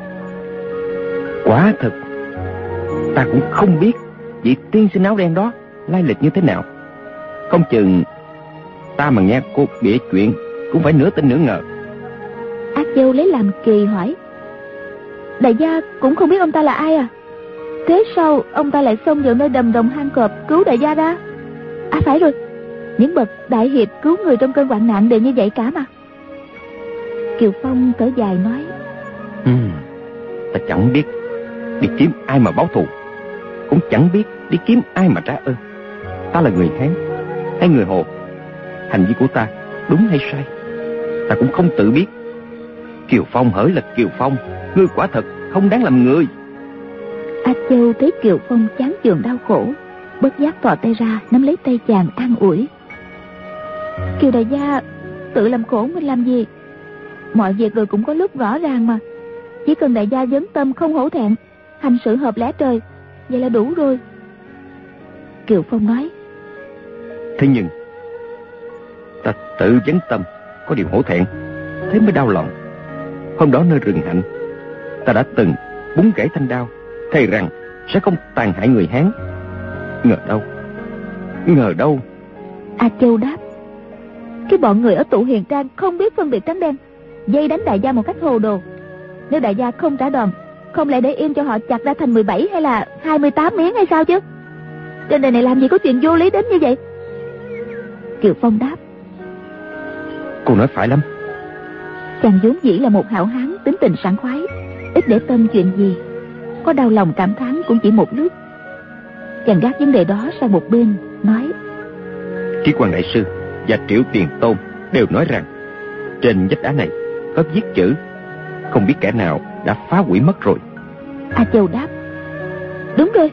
Quả thật, ta cũng không biết vị tiên sinh áo đen đó lai lịch như thế nào. Không chừng ta mà nghe cô bịa chuyện cũng phải nửa tin nửa ngờ. A Châu lấy làm kỳ hỏi: Đại gia cũng không biết ông ta là ai à? Thế sao ông ta lại xông vào nơi đầm đồng hang cọp cứu đại gia ra? À phải rồi, những bậc đại hiệp cứu người trong cơn hoạn nạn đều như vậy cả mà. Kiều Phong thở dài nói: Ta chẳng biết đi kiếm ai mà báo thù, cũng chẳng biết đi kiếm ai mà trả ơn. Ta là người Hán hay người Hồ, hành vi của ta đúng hay sai ta cũng không tự biết. Kiều Phong hỡi là Kiều Phong, ngươi quả thật không đáng làm người. A Châu thấy Kiều Phong chán chường đau khổ, bất giác thò tay ra nắm lấy tay chàng an ủi: Kiều đại gia tự làm khổ mình làm gì? Mọi việc rồi cũng có lúc rõ ràng mà. Chỉ cần đại gia dấn tâm không hổ thẹn, hành sự hợp lẽ trời, vậy là đủ rồi. Kiều Phong nói. Thế nhưng ta tự vấn tâm, có điều hổ thẹn, thế mới đau lòng. Hôm đó nơi rừng hạnh, ta đã từng búng gãy thanh đao, thề rằng sẽ không tàn hại người Hán. Ngờ đâu. A Châu đáp. Cái bọn người ở Tụ Hiền Trang không biết phân biệt trắng đen, dây đánh đại gia một cách hồ đồ. Nếu đại gia không trả đòn, không lẽ để im cho họ chặt ra thành 17 hay là 28 miếng hay sao chứ? Trên đời này làm gì có chuyện vô lý đến như vậy? Kiều Phong đáp. Cô nói phải lắm. Chàng vốn dĩ là một hảo hán, tính tình sảng khoái, ít để tâm chuyện gì. Có đau lòng cảm thán cũng chỉ một lúc. Chàng gác vấn đề đó sang một bên, nói. Trí Quang đại sư và Triệu Tiền Tôn đều nói rằng trên vách đá này có viết chữ, không biết kẻ nào đã phá hủy mất rồi. A Châu đáp. Đúng rồi.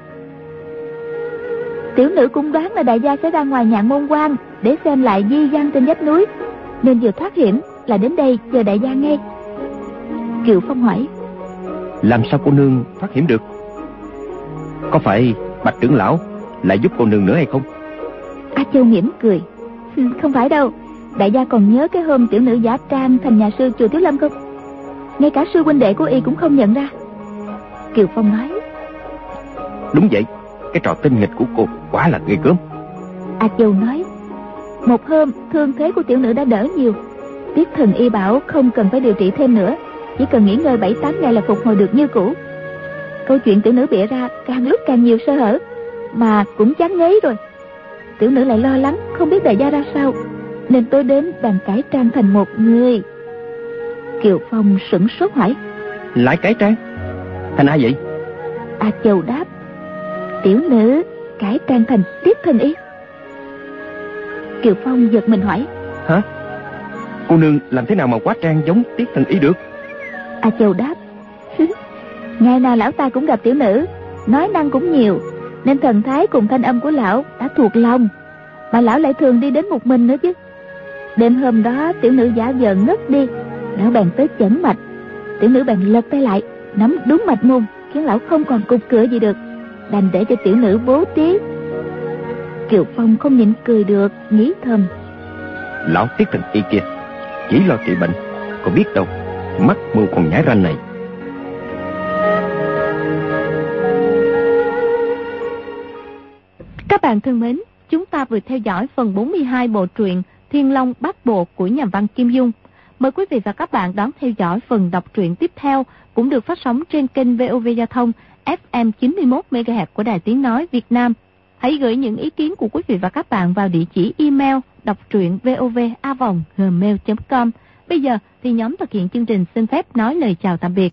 Tiểu nữ cũng đoán là đại gia sẽ ra ngoài Nhạn Môn Quan để xem lại di văn trên vách núi, nên vừa thoát hiểm là đến đây chờ đại gia nghe. Kiều Phong hỏi. Làm sao cô nương thoát hiểm được? Có phải Bạch trưởng lão lại giúp cô nương nữa hay không? A Châu mỉm cười. Không phải đâu. Đại gia còn nhớ cái hôm tiểu nữ giả trang thành nhà sư chùa Thiếu Lâm không? Ngay cả sư huynh đệ của y cũng không nhận ra. Kiều Phong nói. Đúng vậy, cái trò tinh nghịch của cô quả là ghê gớm. A Châu nói. Một hôm thương thế của tiểu nữ đã đỡ nhiều. Tiết thần y bảo không cần phải điều trị thêm nữa, chỉ cần nghỉ ngơi 7-8 ngày là phục hồi được như cũ. Câu chuyện tiểu nữ bịa ra càng lúc càng nhiều sơ hở, mà cũng chán ngấy rồi. Tiểu nữ lại lo lắng không biết đại gia ra sao, nên tôi đến đành cải trang thành một người. Kiều Phong sửng sốt hỏi. Lại cải trang? Thành ai vậy? A Châu đáp. Tiểu nữ cải trang thành Tiết thần y. Kiều Phong giật mình hỏi. Hả? Cô nương làm thế nào mà hóa trang giống Tiết thần y được? A Châu đáp. Ngày nào lão ta cũng gặp tiểu nữ, nói năng cũng nhiều, nên thần thái cùng thanh âm của lão đã thuộc lòng. Mà lão lại thường đi đến một mình nữa chứ. Đêm hôm đó tiểu nữ giả vờ ngất đi, lão bèn tới chẩn mạch. Tiểu nữ bèn lật tay lại, nắm đúng mạch môn, khiến lão không còn cục cửa gì được, đành để cho tiểu nữ bố trí. Kiều Phong không nhịn cười được, nghĩ thầm. Lão Tiết thần y kia chỉ lo trị bệnh, có biết đâu mắc mưu còn nhái ranh này. Các bạn thân mến, chúng ta vừa theo dõi phần 42 bộ truyện Thiên Long Bát Bộ của nhà văn Kim Dung. Mời quý vị và các bạn đón theo dõi phần đọc truyện tiếp theo, cũng được phát sóng trên kênh VOV Giao thông FM 91 MHz của Đài Tiếng nói Việt Nam. Hãy gửi những ý kiến của quý vị và các bạn vào địa chỉ email đoctruyện@vov.gmail.com. Bây giờ thì nhóm thực hiện chương trình xin phép nói lời chào tạm biệt.